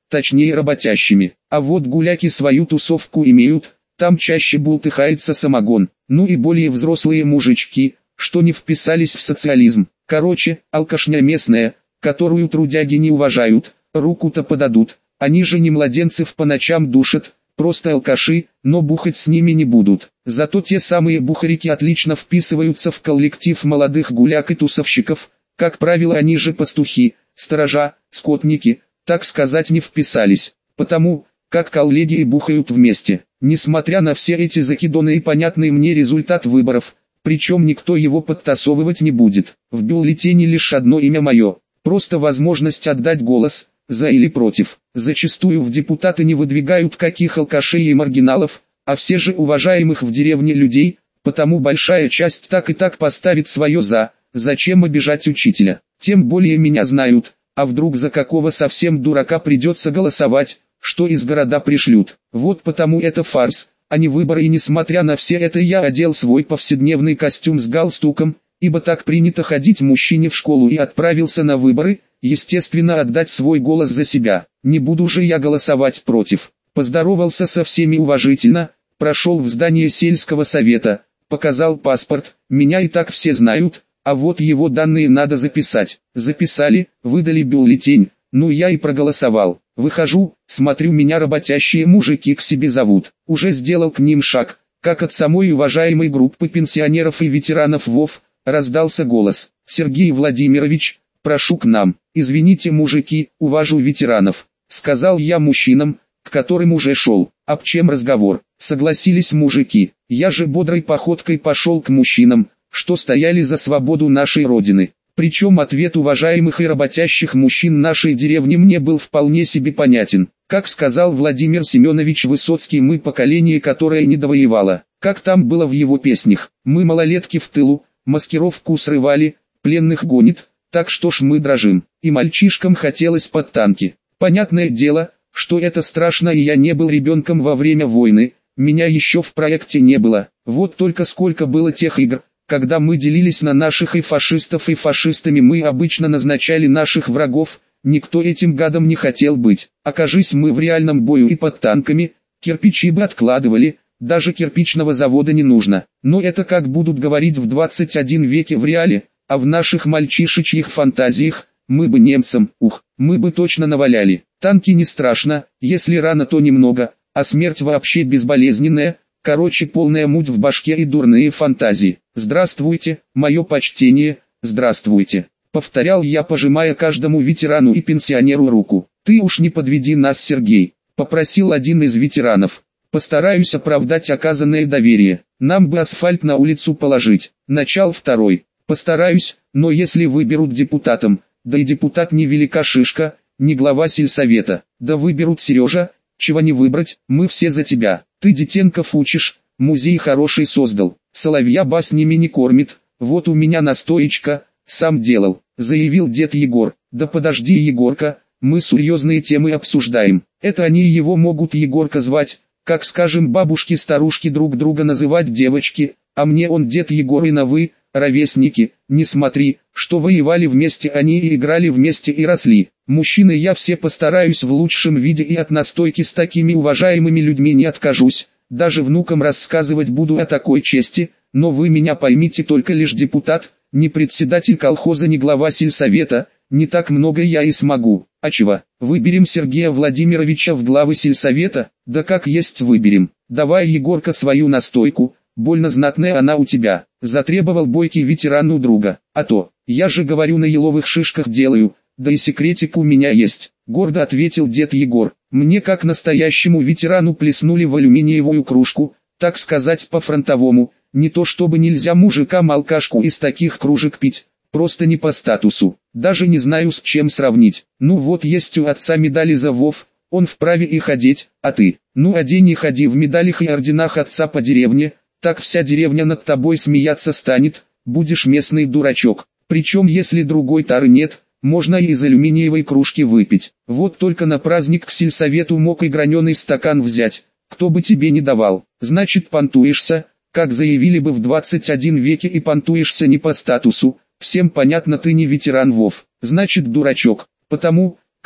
точнее работящими. А вот гуляки свою тусовку имеют, там чаще бултыхается самогон. Ну и более взрослые мужички, что не вписались в социализм. Короче, алкашня местная, которую трудяги не уважают, руку-то подадут. Они же не младенцев по ночам душат, просто алкаши, но бухать с ними не будут. Зато те самые бухарики отлично вписываются в коллектив молодых гуляк и тусовщиков. Как правило, они же пастухи, сторожа, скотники, так сказать, не вписались. Потому, как коллеги и бухают вместе. Несмотря на все эти закидоны и понятный мне результат выборов, причем никто его подтасовывать не будет. В бюллетене лишь одно имя мое, просто возможность отдать голос, за или против. Зачастую в депутаты не выдвигают каких алкашей и маргиналов, а все же уважаемых в деревне людей, потому большая часть так и так поставит свое «за». Зачем обижать учителя? Тем более меня знают, а вдруг за какого совсем дурака придется голосовать, что из города пришлют. Вот потому это фарс, а не выборы, и несмотря на все это я одел свой повседневный костюм с галстуком, ибо так принято ходить мужчине в школу, и отправился на выборы, естественно отдать свой голос за себя. Не буду же я голосовать против. Поздоровался со всеми уважительно, прошел в здание сельского совета, показал паспорт, меня и так все знают, а вот его данные надо записать. Записали, выдали бюллетень, ну я и проголосовал. Выхожу, смотрю, меня работящие мужики к себе зовут. Уже сделал к ним шаг, как от самой уважаемой группы пенсионеров и ветеранов ВОВ, раздался голос: «Сергей Владимирович, прошу к нам». «Извините, мужики, увожу ветеранов», — сказал я мужчинам, к которым уже шел. «Об чем разговор?» — согласились мужики. Я же бодрой походкой пошел к мужчинам, что стояли за свободу нашей Родины. Причем ответ уважаемых и работящих мужчин нашей деревни мне был вполне себе понятен. Как сказал Владимир Семенович Высоцкий, мы поколение, которое не довоевало. Как там было в его песнях: мы малолетки в тылу, маскировку срывали, пленных гонит, так что ж мы дрожим. И мальчишкам хотелось под танки. Понятное дело, что это страшно, и я не был ребенком во время войны, меня еще в проекте не было. Вот только сколько было тех игр, когда мы делились на наших и фашистов, и фашистами мы обычно назначали наших врагов, никто этим гадом не хотел быть. Окажись мы в реальном бою и под танками, кирпичи бы откладывали, даже кирпичного завода не нужно. Но это как будут говорить в двадцать первом веке в реале, а в наших мальчишечьих фантазиях, мы бы немцам, ух, мы бы точно наваляли. Танки не страшно, если рано, то немного, а смерть вообще безболезненная. Короче, полная муть в башке и дурные фантазии. «Здравствуйте, мое почтение, здравствуйте», — повторял я, пожимая каждому ветерану и пенсионеру руку. «Ты уж не подведи нас, Сергей», — попросил один из ветеранов. «Постараюсь оправдать оказанное доверие. Нам бы асфальт на улицу положить». Начал второй. «Постараюсь, но если выберут депутатом, да и депутат не велика шишка, не глава сельсовета, да выберут Сережа, чего не выбрать, мы все за тебя. Ты детенков учишь, музей хороший создал, соловья баснями не кормит, вот у меня настоечка, сам делал», — заявил дед Егор. «Да подожди, Егорка, мы серьезные темы обсуждаем. Это они его могут Егорка звать, как, скажем, бабушки-старушки друг друга называть девочки, а мне он дед Егор и на вы, ровесники. Не смотри, что воевали вместе они и играли вместе и росли. Мужчины, я все постараюсь в лучшем виде и от настойки с такими уважаемыми людьми не откажусь. Даже внукам рассказывать буду о такой чести, но вы меня поймите, только лишь депутат, не председатель колхоза, не глава сельсовета, не так много я и смогу. А чего, выберем Сергея Владимировича в главы сельсовета? Да как есть выберем. Давай, Егорка, свою настойку, больно знатная она у тебя», — затребовал бойкий ветеран у друга. «А то, я же говорю, на еловых шишках делаю, да и секретик у меня есть», — гордо ответил дед Егор. Мне, как настоящему ветерану, плеснули в алюминиевую кружку, так сказать, по-фронтовому. Не то чтобы нельзя мужикам алкашку из таких кружек пить, просто не по статусу. Даже не знаю, с чем сравнить. Ну вот, есть у отца медали за ВОВ, он вправе их одеть, а ты? Ну одень и ходи в медалях и орденах отца по деревне, так вся деревня над тобой смеяться станет, будешь местный дурачок. Причем, если другой тары нет, можно и из алюминиевой кружки выпить. Вот только на праздник к сельсовету мог и граненый стакан взять, кто бы тебе не давал. Значит, понтуешься, как заявили бы в двадцать первом веке, и понтуешься не по статусу. Всем понятно, ты не ветеран ВОВ, значит дурачок. Потому,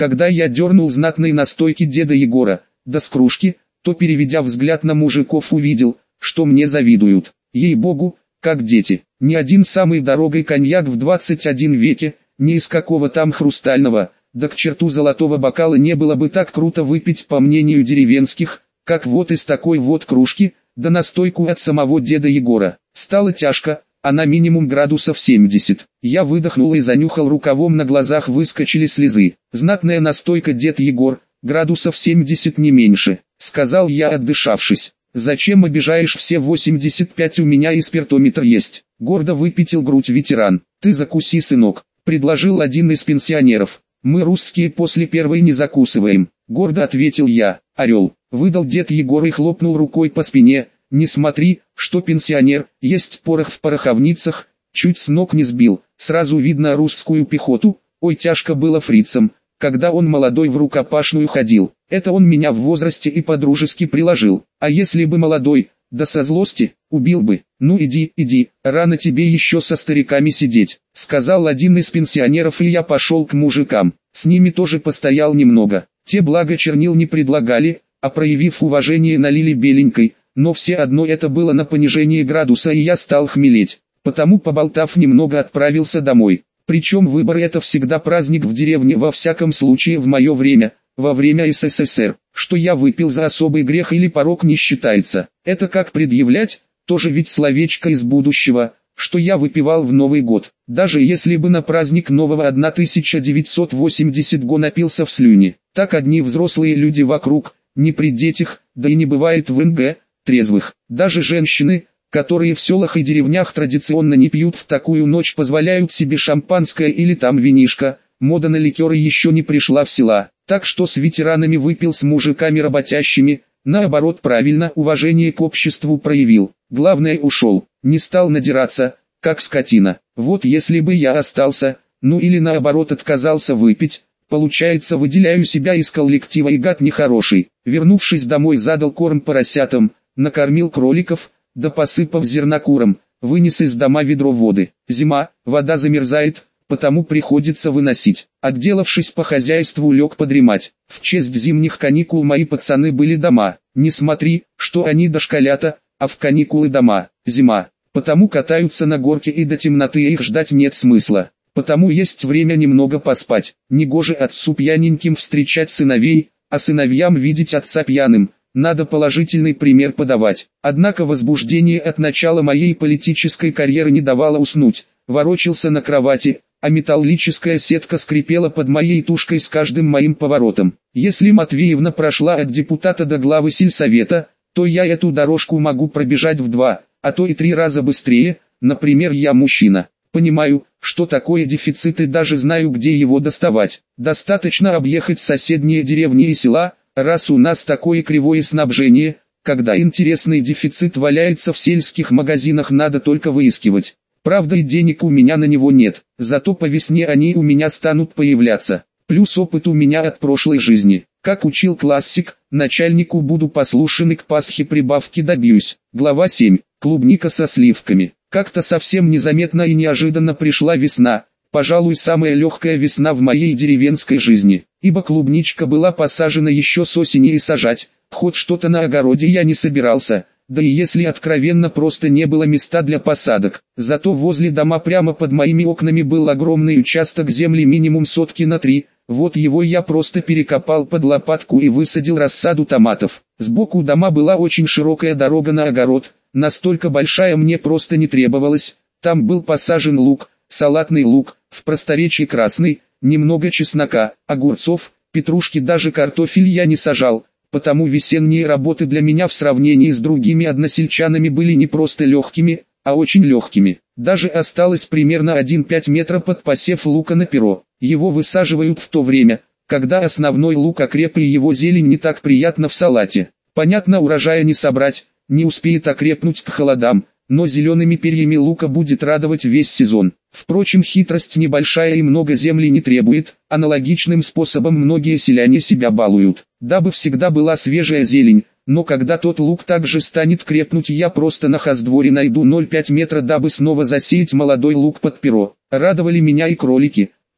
Когда я дернул знатной настойки деда Егора, да с кружки, то, переведя взгляд на мужиков, увидел, что мне завидуют. Ей-богу, как дети. Ни один самый дорогой коньяк в двадцать первом веке, ни из какого там хрустального, да к черту золотого бокала не было бы так круто выпить, по мнению деревенских, как вот из такой вот кружки, да настойку от самого деда Егора. Стало тяжко, а на минимум градусов семьдесят. Я выдохнул и занюхал рукавом, на глазах выскочили слезы. Знатная настойка дед Егор, градусов семьдесят не меньше, сказал я, отдышавшись. Зачем обижаешь, все восемьдесят пять, у меня и спиртометр есть. Гордо выпятил грудь ветеран. Ты закуси, сынок, предложил один из пенсионеров. Мы русские после первой не закусываем, гордо ответил я. Орел, выдал дед Егор и хлопнул рукой по спине. Не смотри, что пенсионер, есть порох в пороховницах, чуть с ног не сбил, сразу видно русскую пехоту. Ой, тяжко было фрицам, когда он молодой в рукопашную ходил. Это он меня в возрасте и по-дружески приложил, а если бы молодой, да со злости, убил бы. Ну иди, иди, рано тебе еще со стариками сидеть, сказал один из пенсионеров, и я пошел к мужикам. С ними тоже постоял немного, те благо чернил не предлагали, а проявив уважение налили беленькой, но все одно это было на понижение градуса, и я стал хмелеть, потому, поболтав немного, отправился домой. Причем выборы — это всегда праздник в деревне, во всяком случае в мое время. Во время СССР, что я выпил за особый грех или порок не считается. Это как предъявлять, тоже ведь словечко из будущего, что я выпивал в Новый год. Даже если бы на праздник нового тысяча девятьсот восьмидесятого го напился в слюни. Так одни взрослые люди вокруг, не при детях, да и не бывает в эн гэ, трезвых. Даже женщины, которые в селах и деревнях традиционно не пьют, в такую ночь позволяют себе шампанское или там винишко. Мода на ликеры еще не пришла в села, так что с ветеранами выпил, с мужиками работящими, наоборот правильно, уважение к обществу проявил. Главное, ушел, не стал надираться, как скотина. Вот если бы я остался, ну или наоборот отказался выпить, получается, выделяю себя из коллектива и гад нехороший. Вернувшись домой, задал корм поросятам, накормил кроликов, да посыпав зернокуром, вынес из дома ведро воды. Зима, вода замерзает, потому приходится выносить. Отделавшись по хозяйству, лег подремать. В честь зимних каникул мои пацаны были дома. Не смотри, что они дошколята, а в каникулы дома. Зима. Потому катаются на горке, и до темноты их ждать нет смысла. Потому есть время немного поспать. Негоже отцу пьяненьким встречать сыновей, а сыновьям видеть отца пьяным. Надо положительный пример подавать. Однако возбуждение от начала моей политической карьеры не давало уснуть. Ворочался на кровати, а металлическая сетка скрипела под моей тушкой с каждым моим поворотом. Если Матвеевна прошла от депутата до главы сельсовета, то я эту дорожку могу пробежать в два, а то и три раза быстрее. Например, я мужчина. Понимаю, что такое дефицит, и даже знаю, где его доставать. Достаточно объехать соседние деревни и села, раз у нас такое кривое снабжение. Когда интересный дефицит валяется в сельских магазинах, надо только выискивать. Правда, и денег у меня на него нет, зато по весне они у меня станут появляться. Плюс опыт у меня от прошлой жизни. Как учил классик, начальнику буду послушен и к Пасхе прибавки добьюсь. Глава семь. Клубника со сливками. Как-то совсем незаметно и неожиданно пришла весна. Пожалуй, самая легкая весна в моей деревенской жизни, ибо клубничка была посажена еще с осени, и сажать хоть что-то на огороде я не собирался. Да и если откровенно, просто не было места для посадок. Зато возле дома прямо под моими окнами был огромный участок земли минимум сотки на три. Вот его я просто перекопал под лопатку и высадил рассаду томатов. Сбоку дома была очень широкая дорога на огород, настолько большая мне просто не требовалась. Там был посажен лук, салатный лук, в просторечии красный, немного чеснока, огурцов, петрушки, даже картофель я не сажал. Потому весенние работы для меня в сравнении с другими односельчанами были не просто легкими, а очень легкими. Даже осталось примерно один целых пять десятых метра под посев лука на перо. Его высаживают в то время, когда основной лук окреп и его зелень не так приятна в салате. Понятно, урожая не собрать, не успеет окрепнуть к холодам, но зелеными перьями лука будет радовать весь сезон. Впрочем, хитрость небольшая и много земли не требует, аналогичным способом многие селяне себя балуют. Дабы всегда была свежая зелень, но когда тот лук также станет крепнуть, я просто на хоздворе найду ноль целых пять десятых метра, дабы снова засеять молодой лук под перо. Радовали меня и кролики,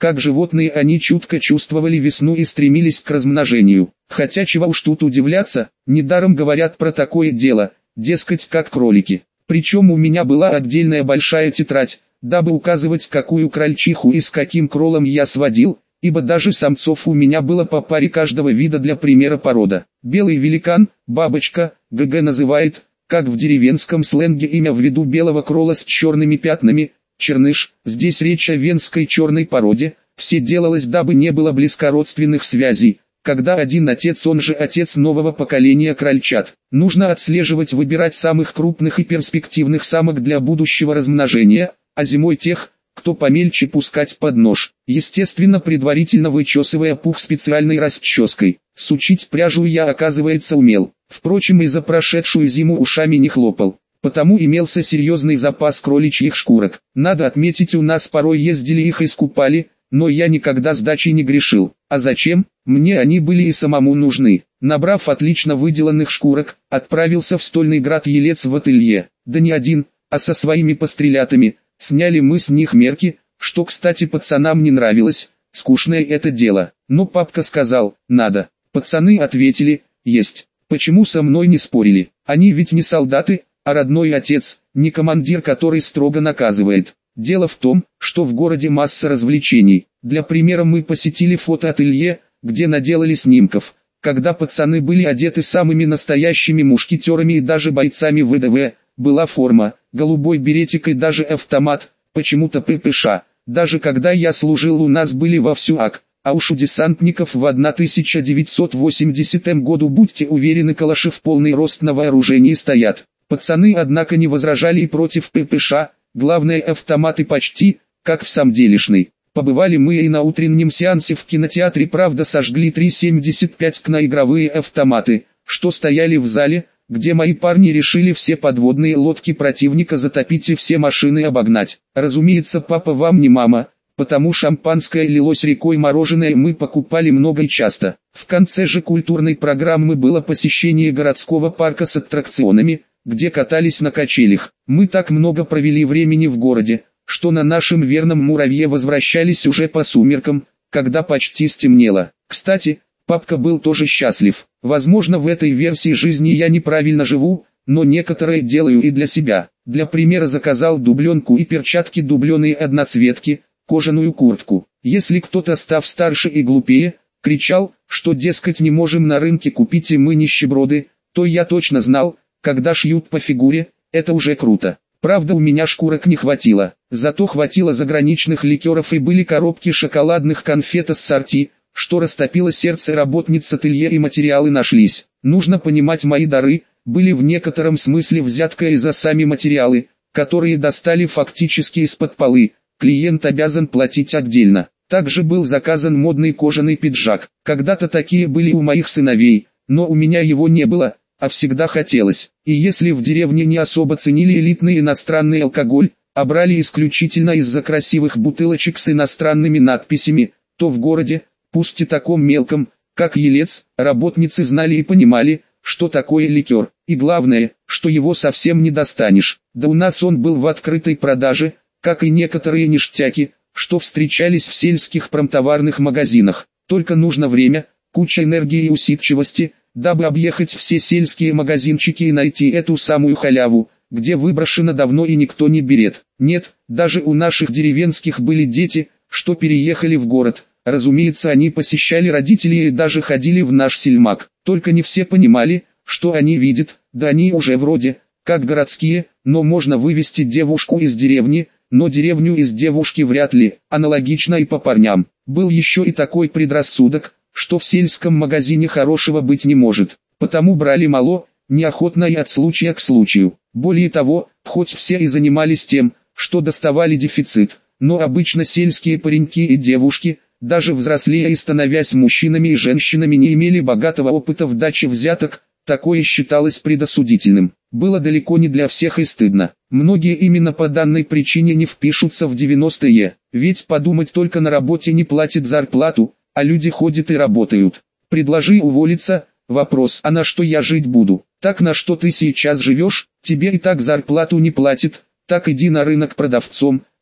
Как животные они чутко чувствовали весну и стремились к размножению. Хотя чего уж тут удивляться, недаром говорят про такое дело, дескать, как кролики. Причем у меня была отдельная большая тетрадь, дабы указывать, какую крольчиху и с каким кролом я сводил, ибо даже самцов у меня было по паре каждого вида для примера порода. Белый великан, бабочка, ГГ называет, как в деревенском сленге имя в виду белого крола с черными пятнами, черныш. Здесь речь о венской черной породе, все делалось, дабы не было близкородственных связей, когда один отец, он же отец нового поколения крольчат. Нужно отслеживать, выбирать самых крупных и перспективных самок для будущего размножения, а зимой тех, кто помельче, пускать под нож, естественно предварительно вычесывая пух специальной расческой. Сучить пряжу я, оказывается, умел, впрочем и за прошедшую зиму ушами не хлопал, потому имелся серьезный запас кроличьих шкурок. Надо отметить, у нас порой ездили их и скупали, но я никогда сдачей не грешил. А зачем? Мне они были и самому нужны. Набрав отлично выделанных шкурок, отправился в Стольный Град Елец в ателье, да не один, а со своими пострелятами. Сняли мы с них мерки, что, кстати, пацанам не нравилось, скучное это дело. Но папка сказал, надо. Пацаны ответили, есть. Почему со мной не спорили? Они ведь не солдаты, а родной отец, не командир, который строго наказывает. Дело в том, что в городе масса развлечений. Для примера мы посетили фотоателье, где наделали снимков, когда пацаны были одеты самыми настоящими мушкетерами и даже бойцами ВДВ. Была форма, голубой беретик и даже автомат, почему-то ППШ. Даже когда я служил, у нас были вовсю АК, а уж у десантников в тысяча девятьсот восьмидесятом году, будьте уверены, калаши в полный рост на вооружении стоят. Пацаны, однако, не возражали и против ППШ, главное, автоматы почти, как в самделишной. Побывали мы и на утреннем сеансе в кинотеатре, правда сожгли три семьдесят пять ка на игровые автоматы, что стояли в зале, где мои парни решили все подводные лодки противника затопить и все машины обогнать. Разумеется, папа вам не мама, потому шампанское лилось рекой, мороженое мы покупали много и часто. В конце же культурной программы было посещение городского парка с аттракционами, где катались на качелях. Мы так много провели времени в городе, что на нашем верном муравье возвращались уже по сумеркам, когда почти стемнело. Кстати, папка был тоже счастлив. Возможно, в этой версии жизни я неправильно живу, но некоторые делаю и для себя. Для примера заказал дубленку и перчатки дубленые одноцветки, кожаную куртку. Если кто-то, став старше и глупее, кричал, что, дескать, не можем на рынке купить и мы нищеброды, то я точно знал, когда шьют по фигуре, это уже круто. Правда, у меня шкурок не хватило, зато хватило заграничных ликеров и были коробки шоколадных конфет ассорти, что растопило сердце работниц ателье, и материалы нашлись. Нужно понимать, мои дары были в некотором смысле взятка и за сами материалы, которые достали фактически из-под полы, клиент обязан платить отдельно. Также был заказан модный кожаный пиджак. Когда-то такие были у моих сыновей, но у меня его не было, а всегда хотелось. И если в деревне не особо ценили элитный иностранный алкоголь, а брали исключительно из-за красивых бутылочек с иностранными надписями, то в городе, пусть и таком мелком, как Елец, работницы знали и понимали, что такое ликер, и главное, что его совсем не достанешь. Да у нас он был в открытой продаже, как и некоторые ништяки, что встречались в сельских промтоварных магазинах. Только нужно время, куча энергии и усидчивости, дабы объехать все сельские магазинчики и найти эту самую халяву, где выброшено давно и никто не берет. Нет, даже у наших деревенских были дети, что переехали в город. Разумеется, они посещали родителей и даже ходили в наш сельмаг. Только не все понимали, что они видят, да они уже вроде, как городские, но можно вывести девушку из деревни, но деревню из девушки вряд ли. Аналогично и по парням. Был еще и такой предрассудок, что в сельском магазине хорошего быть не может, потому брали мало, неохотно и от случая к случаю. Более того, хоть все и занимались тем, что доставали дефицит, но обычно сельские пареньки и девушки, даже взрослея и становясь мужчинами и женщинами, не имели богатого опыта в даче взяток, такое считалось предосудительным. Было далеко не для всех и стыдно. Многие именно по данной причине не впишутся в девяностые, ведь подумать только, на работе не платят зарплату, а люди ходят и работают. Предложи уволиться, вопрос: а на что я жить буду? Так на что ты сейчас живешь? Тебе и так зарплату не платят, так иди на рынок продавцом,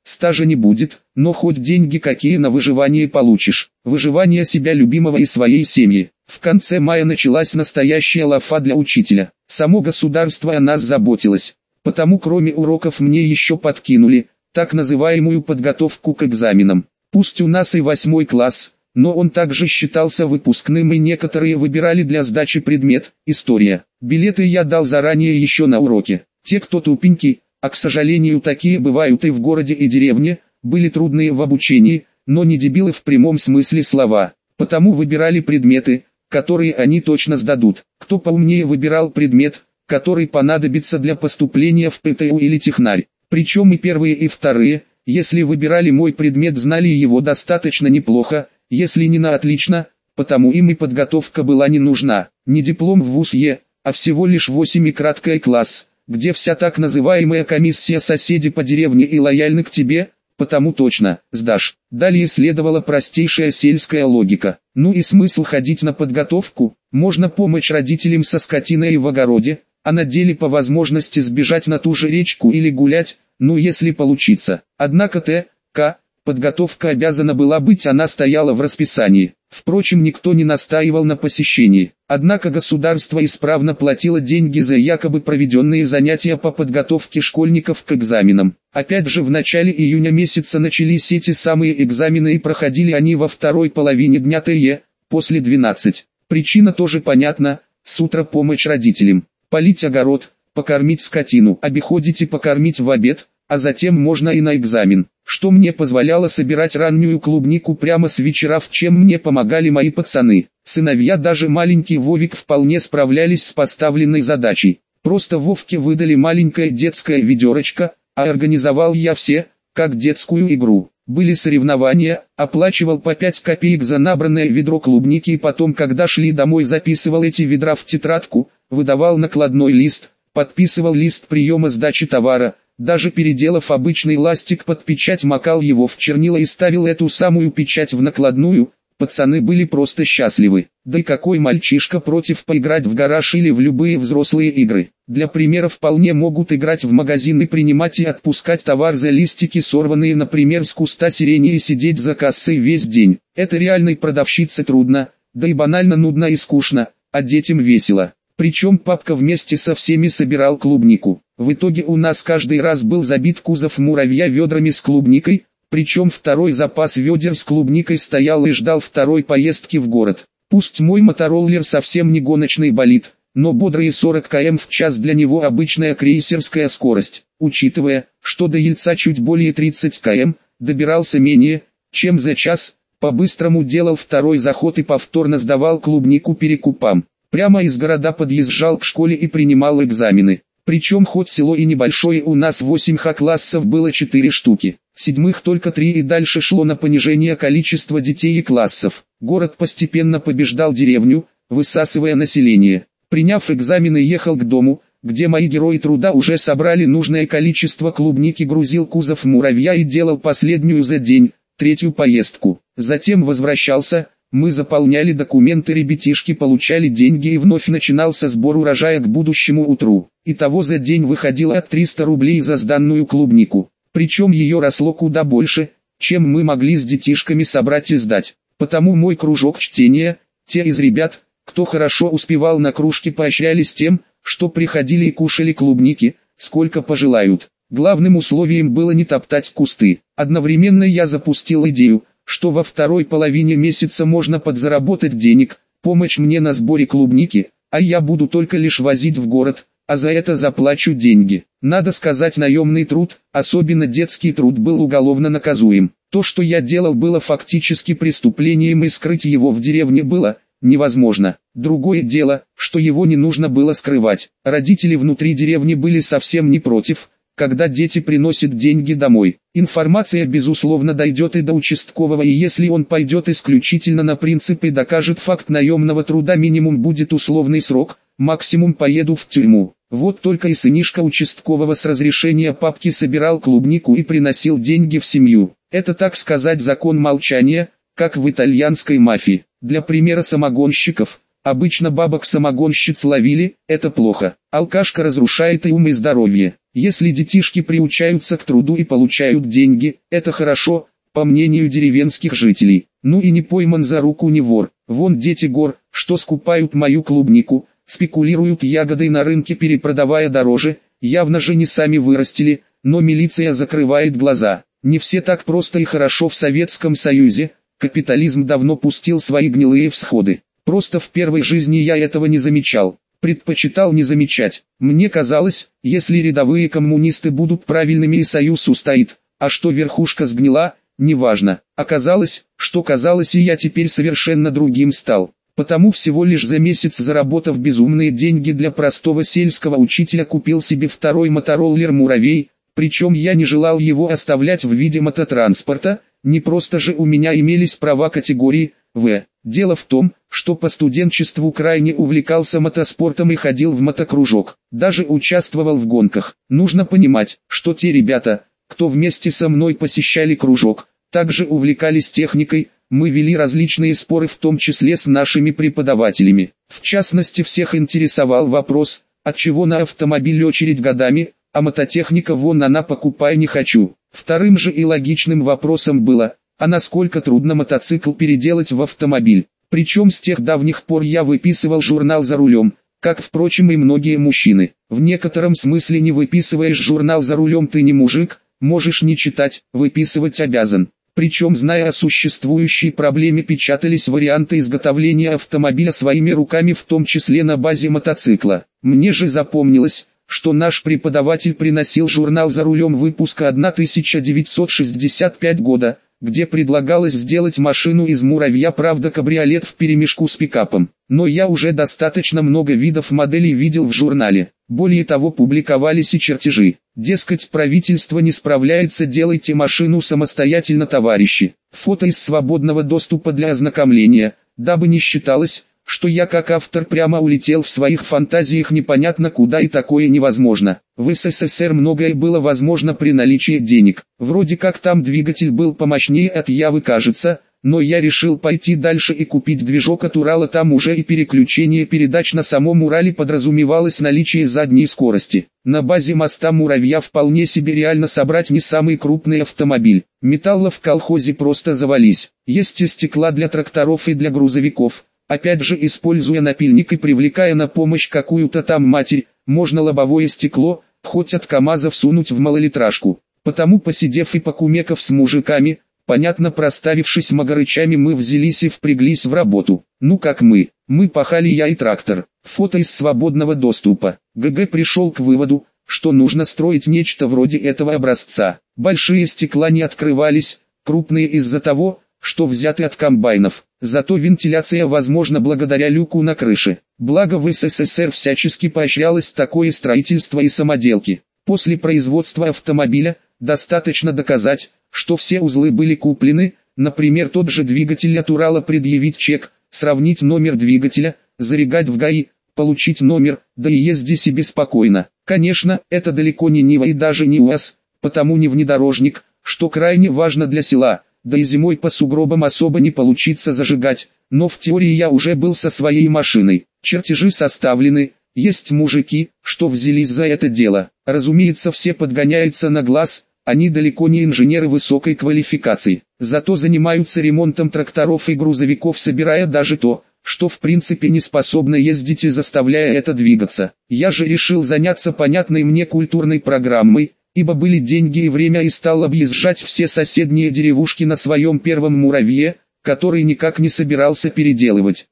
стажа не будет, но хоть деньги какие на выживание получишь. Выживание себя любимого и своей семьи. В конце мая началась настоящая лафа для учителя. Само государство о нас заботилось. Потому кроме уроков мне еще подкинули так называемую подготовку к экзаменам. Пусть у нас и восьмой класс, но он также считался выпускным и некоторые выбирали для сдачи предмет «История». Билеты я дал заранее еще на уроке. Те, кто тупенький, а к сожалению такие бывают и в городе и деревне, были трудные в обучении, но не дебилы в прямом смысле слова. Потому выбирали предметы, которые они точно сдадут. Кто поумнее выбирал предмет, который понадобится для поступления в ПТУ или технарь. Причем и первые и вторые, если выбирали мой предмет, знали его достаточно неплохо, если не на отлично, потому им и подготовка была не нужна. Не диплом в вуз Е, а всего лишь восемь и краткий класс, где вся так называемая комиссия соседи по деревне и лояльны к тебе, потому точно сдашь. Далее следовала простейшая сельская логика. Ну и смысл ходить на подготовку, можно помочь родителям со скотиной в огороде, а на деле по возможности сбежать на ту же речку или гулять, ну если получится. Однако Т. К. подготовка обязана была быть, она стояла в расписании. Впрочем, никто не настаивал на посещении. Однако государство исправно платило деньги за якобы проведенные занятия по подготовке школьников к экзаменам. Опять же в начале июня месяца начались эти самые экзамены и проходили они во второй половине дня Т Е, после двенадцати. Причина тоже понятна, с утра помощь родителям. Полить огород, покормить скотину, обиходить и покормить в обед, а затем можно и на экзамен, что мне позволяло собирать раннюю клубнику прямо с вечера, в чем мне помогали мои пацаны. Сыновья, даже маленький Вовик, вполне справлялись с поставленной задачей. Просто Вовке выдали маленькое детское ведерочко, а организовал я все, как детскую игру. Были соревнования, оплачивал по пять копеек за набранное ведро клубники и потом, когда шли домой, записывал эти ведра в тетрадку, выдавал накладной лист, подписывал лист приема сдачи товара, даже переделав обычный ластик под печать, макал его в чернила и ставил эту самую печать в накладную. Пацаны были просто счастливы. Да и какой мальчишка против поиграть в гараж или в любые взрослые игры? Для примера, вполне могут играть в магазин и принимать и отпускать товар за листики, сорванные, например, с куста сирени, и сидеть за кассой весь день. Это реальной продавщице трудно, да и банально нудно и скучно, а детям весело. Причем папка вместе со всеми собирал клубнику. В итоге у нас каждый раз был забит кузов муравья ведрами с клубникой, причем второй запас ведер с клубникой стоял и ждал второй поездки в город. Пусть мой мотороллер совсем не гоночный болид, но бодрые сорок километров в час для него обычная крейсерская скорость. Учитывая, что до Ельца чуть более тридцати километров, добирался менее, чем за час, по-быстрому делал второй заход и повторно сдавал клубнику перекупам. Прямо из города подъезжал к школе и принимал экзамены. Причем хоть село и небольшое, у нас восемь Х-классов было четыре штуки, седьмых только три, и дальше шло на понижение количества детей и классов. Город постепенно побеждал деревню, высасывая население. Приняв экзамены, ехал к дому, где мои герои труда уже собрали нужное количество клубники, грузил кузов муравья и делал последнюю за день, третью поездку. Затем возвращался. Мы заполняли документы, ребятишки получали деньги и вновь начинался сбор урожая к будущему утру. Итого за день выходило от триста рублей за сданную клубнику. Причем ее росло куда больше, чем мы могли с детишками собрать и сдать. Потому мой кружок чтения, те из ребят, кто хорошо успевал на кружке, поощрялись тем, что приходили и кушали клубники, сколько пожелают. Главным условием было не топтать кусты. Одновременно я запустил идею, что во второй половине месяца можно подзаработать денег, помочь мне на сборе клубники, а я буду только лишь возить в город, а за это заплачу деньги. Надо сказать, наемный труд, особенно детский труд, был уголовно наказуем. То, что я делал, было фактически преступлением, и скрыть его в деревне было невозможно. Другое дело, что его не нужно было скрывать. Родители внутри деревни были совсем не против, когда дети приносят деньги домой. Информация безусловно дойдет и до участкового, и если он пойдет исключительно на принцип и докажет факт наемного труда, минимум будет условный срок, максимум поеду в тюрьму. Вот только и сынишка участкового с разрешения папки собирал клубнику и приносил деньги в семью. Это, так сказать, закон молчания, как в итальянской мафии. Для примера, самогонщиков. Обычно бабок-самогонщиц ловили, это плохо. Алкашка разрушает и ум, и здоровье. Если детишки приучаются к труду и получают деньги, это хорошо, по мнению деревенских жителей. Ну и не пойман за руку не вор. Вон дети гор, что скупают мою клубнику, спекулируют ягодой на рынке, перепродавая дороже, явно же не сами вырастили, но милиция закрывает глаза. Не все так просто и хорошо в Советском Союзе, капитализм давно пустил свои гнилые всходы. Просто в первой жизни я этого не замечал, предпочитал не замечать. Мне казалось, если рядовые коммунисты будут правильными и союз устоит, а что верхушка сгнила, неважно. Оказалось, что казалось, и я теперь совершенно другим стал. Потому всего лишь за месяц, заработав безумные деньги для простого сельского учителя, купил себе второй мотороллер «Муравей», причем я не желал его оставлять в виде мототранспорта, не просто же у меня имелись права категории «В». Дело в том, что по студенчеству крайне увлекался мотоспортом и ходил в мотокружок, даже участвовал в гонках. Нужно понимать, что те ребята, кто вместе со мной посещали кружок, также увлекались техникой. Мы вели различные споры, в том числе с нашими преподавателями. В частности, всех интересовал вопрос, отчего на автомобиль очередь годами, а мототехника вон она, покупай не хочу. Вторым же и логичным вопросом было, а насколько трудно мотоцикл переделать в автомобиль. Причем с тех давних пор я выписывал журнал «За рулем», как, впрочем, и многие мужчины. В некотором смысле не выписываешь журнал «За рулем» ты не мужик, можешь не читать, выписывать обязан. Причем, зная о существующей проблеме, печатались варианты изготовления автомобиля своими руками, в том числе на базе мотоцикла. Мне же запомнилось, что наш преподаватель приносил журнал «За рулем» выпуска тысяча девятьсот шестьдесят пятого года, где предлагалось сделать машину из муравья, правда кабриолет вперемешку с пикапом. Но я уже достаточно много видов моделей видел в журнале. Более того, публиковались и чертежи. Дескать, правительство не справляется, делайте машину самостоятельно, товарищи. Фото из свободного доступа для ознакомления, дабы не считалось, что я как автор прямо улетел в своих фантазиях непонятно куда, и такое невозможно. В СССР многое было возможно при наличии денег. Вроде как там двигатель был помощнее от Явы, кажется, но я решил пойти дальше и купить движок от Урала. Там уже и переключение передач на самом Урале подразумевалось наличие задней скорости. На базе моста Муравья вполне себе реально собрать не самый крупный автомобиль. Металла в колхозе просто завались. Есть и стекла для тракторов и для грузовиков. Опять же, используя напильник и привлекая на помощь какую-то там матерь, можно лобовое стекло, хоть от КамАЗа, всунуть в малолитражку. Потому, посидев и покумекав с мужиками, понятно проставившись магарычами, мы взялись и впряглись в работу. Ну как мы? Мы пахали, я и трактор. Фото из свободного доступа. ГГ пришел к выводу, что нужно строить нечто вроде этого образца. Большие стекла не открывались, крупные из-за того, что взяты от комбайнов. Зато вентиляция возможна благодаря люку на крыше. Благо в СССР всячески поощрялось такое строительство и самоделки. После производства автомобиля, достаточно доказать, что все узлы были куплены, например, тот же двигатель от Урала, предъявить чек, сравнить номер двигателя, зарегать в ГАИ, получить номер, да и езди себе спокойно. Конечно, это далеко не Нива и даже не УАЗ, потому не внедорожник, что крайне важно для села. Да и зимой по сугробам особо не получится зажигать, но в теории я уже был со своей машиной. Чертежи составлены, есть мужики, что взялись за это дело. Разумеется, все подгоняются на глаз, они далеко не инженеры высокой квалификации. Зато занимаются ремонтом тракторов и грузовиков, собирая даже то, что в принципе не способно ездить, и заставляя это двигаться. Я же решил заняться понятной мне культурной программой, ибо были деньги и время, и стал объезжать все соседние деревушки на своем первом Муравье, который никак не собирался переделывать.